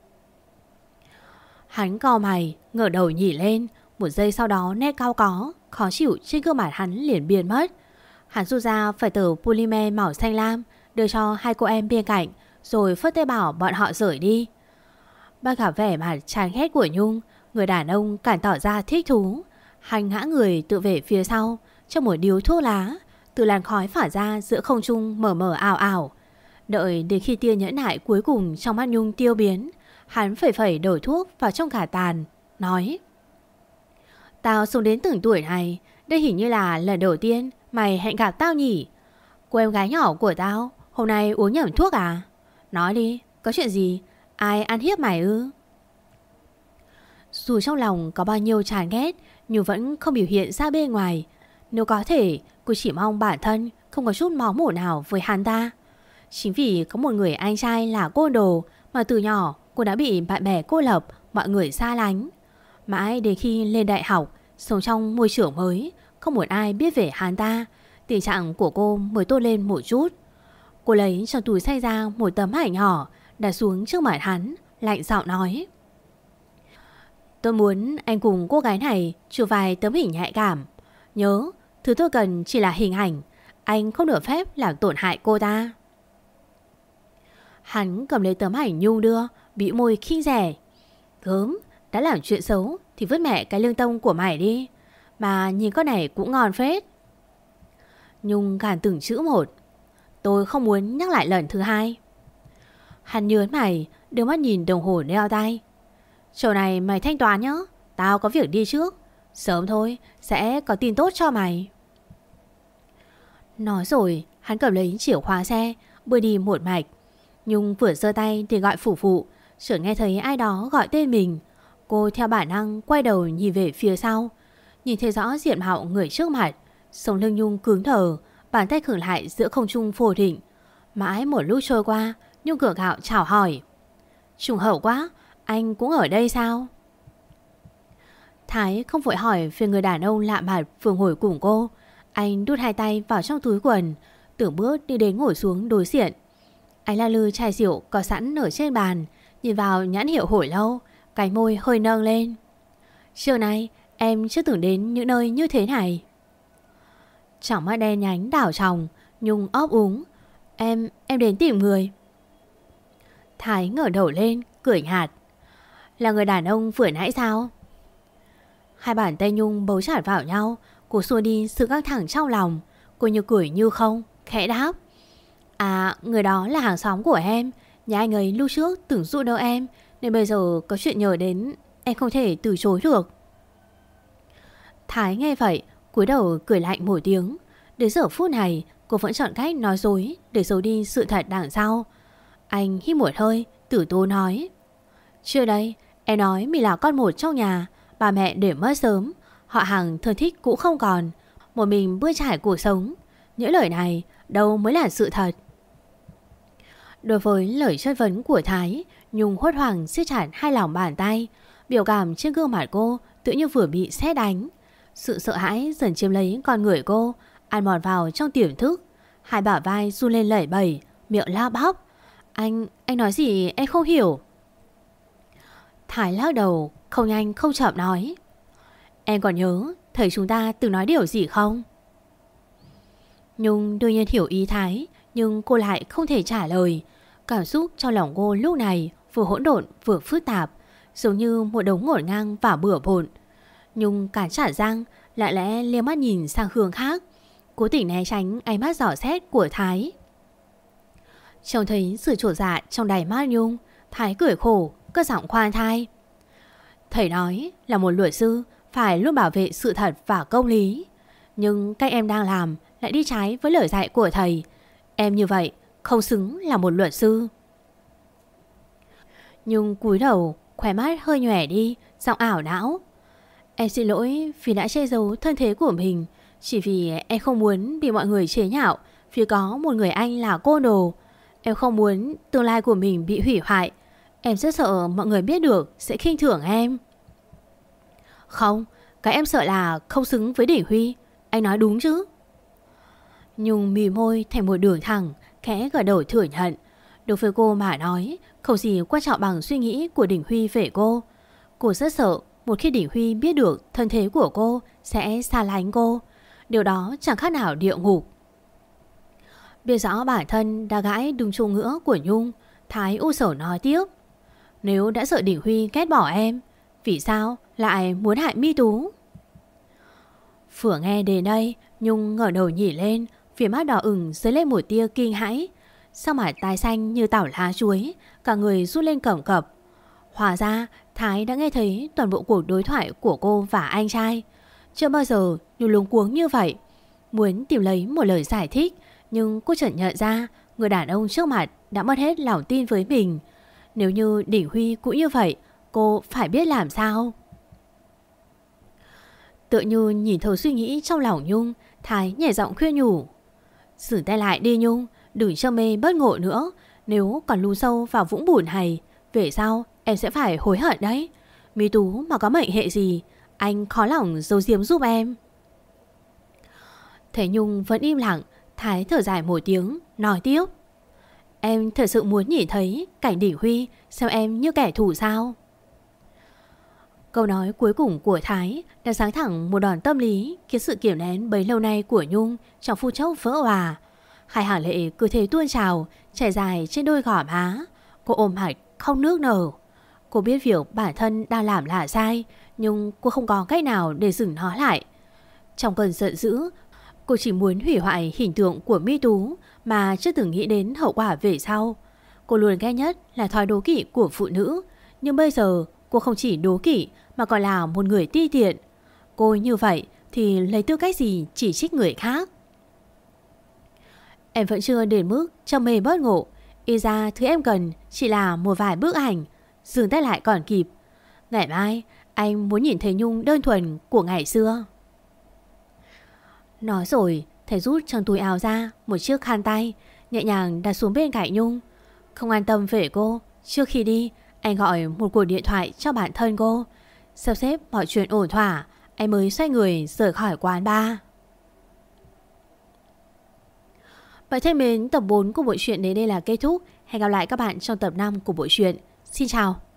Hắn cau mày, ngửa đầu nhìn lên, một giây sau đó nét cau có, khó chịu trên gương mặt hắn liền biến mất. Hắn rút ra phải tờ polymer màu xanh lam, đưa cho 2 cô em bên cạnh, rồi phất tay bảo bọn họ rời đi. Bắt gặp vẻ mặt chán ghét của Nhung, người đàn ông càng tỏ ra thích thú. Hắn ngã người tự về phía sau, trong một điếu thuốc lá, từ làn khói phả ra giữa không trung mờ mờ ảo ảo. Đợi đến khi tia nhẫn nại cuối cùng trong mắt Nhung tiêu biến, hắn phẩy phẩy đổ thuốc vào trong cả tàn, nói: tao sống đến từng tuổi này, đây hình như là lần đầu tiên mày hẹn gặp tao nhỉ? Cô em gái nhỏ của tao hôm nay uống nhầm thuốc à? Nói đi, có chuyện gì? Ai ăn hiếp mày ư? Dù trong lòng có bao nhiêu chán ghét, nhưng vẫn không biểu hiện ra bên ngoài. Nếu có thể, cô chỉ mong bản thân không có chút máu mủ nào với hắn ta. Chính vì có một người anh trai là côn đồ mà từ nhỏ cô đã bị bạn bè cô lập, mọi người xa lánh. Mãi đến khi lên đại học, sống trong môi trường mới, không một ai biết về hắn ta, tình trạng của cô mới tốt lên một chút. Cô lấy trong túi xách ra một tấm ảnh nhỏ, đặt xuống trước mặt hắn, lạnh giọng nói: tôi muốn anh cùng cô gái này chụp vài tấm hình nhạy cảm. Nhớ, thứ tôi cần chỉ là hình ảnh, anh không được phép làm tổn hại cô ta. Hắn cầm lấy tấm ảnh Nhung đưa, bĩu môi khinh rẻ: gớm, đã làm chuyện xấu thì vứt mẹ cái lương tông của mày đi. Mà nhìn con này cũng ngon phết. Nhung gàn từng chữ một: tôi không muốn nhắc lại lần thứ hai. Hắn nhớn mày, đưa mắt nhìn đồng hồ đeo tay: chỗ này mày thanh toán nhá, tao có việc đi trước. Sớm thôi sẽ có tin tốt cho mày. Nói rồi hắn cầm lấy chìa khóa xe, bơi đi một mạch. Nhung vừa giơ tay để gọi phủ phụ, chợt nghe thấy ai đó gọi tên mình. Cô theo bản năng quay đầu nhìn về phía sau, nhìn thấy rõ diện mạo người trước mặt. Sống lưng Nhung cứng đờ, bàn tay khựng lại giữa không trung phồn thịnh. Mãi một lúc trôi qua, Nhung gượng gạo chào hỏi: trùng hợp quá, anh cũng ở đây sao? Thái không vội hỏi về người đàn ông lạ mặt vừa ngồi cùng cô. Anh đút 2 tay vào trong túi quần, từng bước đi đến ngồi xuống đối diện. Anh la lư chai rượu có sẵn ở trên bàn, nhìn vào nhãn hiệu hồi lâu, cánh môi hơi nâng lên: chiều nay em chưa từng đến những nơi như thế này. Trong mắt đen nhánh đảo tròng, Nhung ấp úng. Em đến tìm người. Thái ngẩng đầu lên, cười nhạt. Là người đàn ông vừa nãy sao? Hai bàn tay Nhung bấu chặt vào nhau. Cô xua đi sự căng thẳng trong lòng. Cô như cười như không, khẽ đáp. À, người đó là hàng xóm của em. Nhà anh ấy lúc trước từng giúp đỡ em, nên bây giờ có chuyện nhờ đến, em không thể từ chối được. Thái nghe vậy, cúi đầu cười lạnh một tiếng. Đến giờ phút này, cô vẫn chọn cách nói dối để giấu đi sự thật đằng sau. Anh hít một hơi, tử tốn nói. Trước đây, em nói mình là con một trong nhà. Bà mẹ để mất sớm, họ hàng thân thích cũng không còn, một mình bươn trải cuộc sống. Những lời này đâu mới là sự thật. Đối với lời chất vấn của Thái, Nhung hốt hoảng siết chặt hai lòng bàn tay. Biểu cảm trên gương mặt cô tự như vừa bị sét đánh. Sự sợ hãi dần chiếm lấy con người cô, ăn mòn vào trong tiềm thức. Hai bả vai run lên lẩy bẩy, miệng la bóc. Anh nói gì em không hiểu. Thái lắc đầu, không nhanh không chậm nói. Em còn nhớ thầy chúng ta từng nói điều gì không? Nhung đương nhiên hiểu ý Thái, nhưng cô lại không thể trả lời. Cảm xúc trong lòng cô lúc này vừa hỗn độn vừa phức tạp, giống như một đống ngổn ngang và bừa bộn. Nhung cắn chặt răng, lặng lẽ liếc mắt nhìn sang hướng khác, cố tình né tránh ánh mắt dò xét của Thái. Trông thấy sự trột dạ trong đáy mắt Nhung, Thái cười khổ, cất giọng khoan thai. Thầy nói là một luật sư phải luôn bảo vệ sự thật và công lý, nhưng cách em đang làm lại đi trái với lời dạy của thầy. Em như vậy không xứng là một luật sư. Nhung cúi đầu, khóe mắt hơi nhòe đi, giọng ảo não. Em xin lỗi vì đã che giấu thân thế của mình, chỉ vì em không muốn bị mọi người chế nhạo vì có một người anh là côn đồ. Em không muốn tương lai của mình bị hủy hoại. Em rất sợ mọi người biết được sẽ khinh thường em. Không, cái em sợ là không xứng với Đỉnh Huy. Anh nói đúng chứ? Nhung mì môi thành một đường thẳng, khẽ gật đầu thừa nhận. Đối với cô mà nói, không gì quan trọng bằng suy nghĩ của Đỉnh Huy về cô. Cô rất sợ một khi Đỉnh Huy biết được thân thế của cô sẽ xa lánh cô. Điều đó chẳng khác nào địa ngục. Biết rõ bản thân đã gãi đúng chỗ ngứa của Nhung, Thái u sầu nói tiếp. Nếu đã sợ Đỉnh Huy ghét bỏ em, vì sao lại muốn hại Mi Tú? Vừa nghe đến đây, Nhung ngẩng đầu nhìn lên, phía mắt đỏ ửng dấy lên một tia kinh hãi. Sau mặt tái xanh như tảo lá chuối, cả người rút lên cẩm cập. Hóa ra Thái đã nghe thấy toàn bộ cuộc đối thoại của cô và anh trai. Chưa bao giờ Nhung luống cuống như vậy. Muốn tìm lấy một lời giải thích, nhưng cô chợt nhận ra người đàn ông trước mặt đã mất hết lòng tin với mình. Nếu như Đỉnh Huy cũng như vậy, cô phải biết làm sao. Tự như nhìn thấu suy nghĩ trong lòng Nhung, Thái nhẹ giọng khuyên nhủ. Dừng tay lại đi Nhung, đừng chơ mê bất ngộ nữa. Nếu còn lún sâu vào vũng bùn này, về sau em sẽ phải hối hận đấy. Mi Tú mà có mệnh hệ gì, anh khó lòng giấu giếm giúp em. Thấy Nhung vẫn im lặng, Thái thở dài một tiếng, nói tiếp. Em thật sự muốn nhìn thấy cảnh Đỉnh Huy xem em như kẻ thù sao? Câu nói cuối cùng của Thái đã giáng thẳng một đòn tâm lý, khiến sự kiềm nén bấy lâu nay của Nhung trong phút chốc vỡ òa. Hai hàng lệ cứ thế tuôn trào, chảy dài trên đôi gò má. Cô ôm hạch khóc nước nở. Cô biết việc bản thân đang làm là sai, nhưng cô không có cách nào để dừng nó lại. Trong cơn giận dữ, cô chỉ muốn hủy hoại hình tượng của Mi Tú mà chưa từng nghĩ đến hậu quả về sau. Cô luôn ghét nhất là thói đố kỵ của phụ nữ, nhưng bây giờ cô không chỉ đố kỵ mà còn là một người ti tiện. Cô như vậy thì lấy tư cách gì chỉ trích người khác? Em vẫn chưa đến mức trầm mê bất ngộ. Ý ra thứ em cần chỉ là một vài bức ảnh. Dừng tay lại còn kịp. Ngày mai anh muốn nhìn thấy Nhung đơn thuần của ngày xưa. Nói rồi, thầy rút trong túi áo ra một chiếc khăn tay, nhẹ nhàng đặt xuống bên cạnh Nhung. Không an tâm về cô, trước khi đi anh gọi một cuộc điện thoại cho bản thân cô. Sắp xếp mọi chuyện ổn thỏa, anh mới xoay người rời khỏi quán bar. Vậy thân mến, tập 4 của bộ truyện đến đây là kết thúc. Hẹn gặp lại các bạn trong tập 5 của bộ truyện. Xin chào.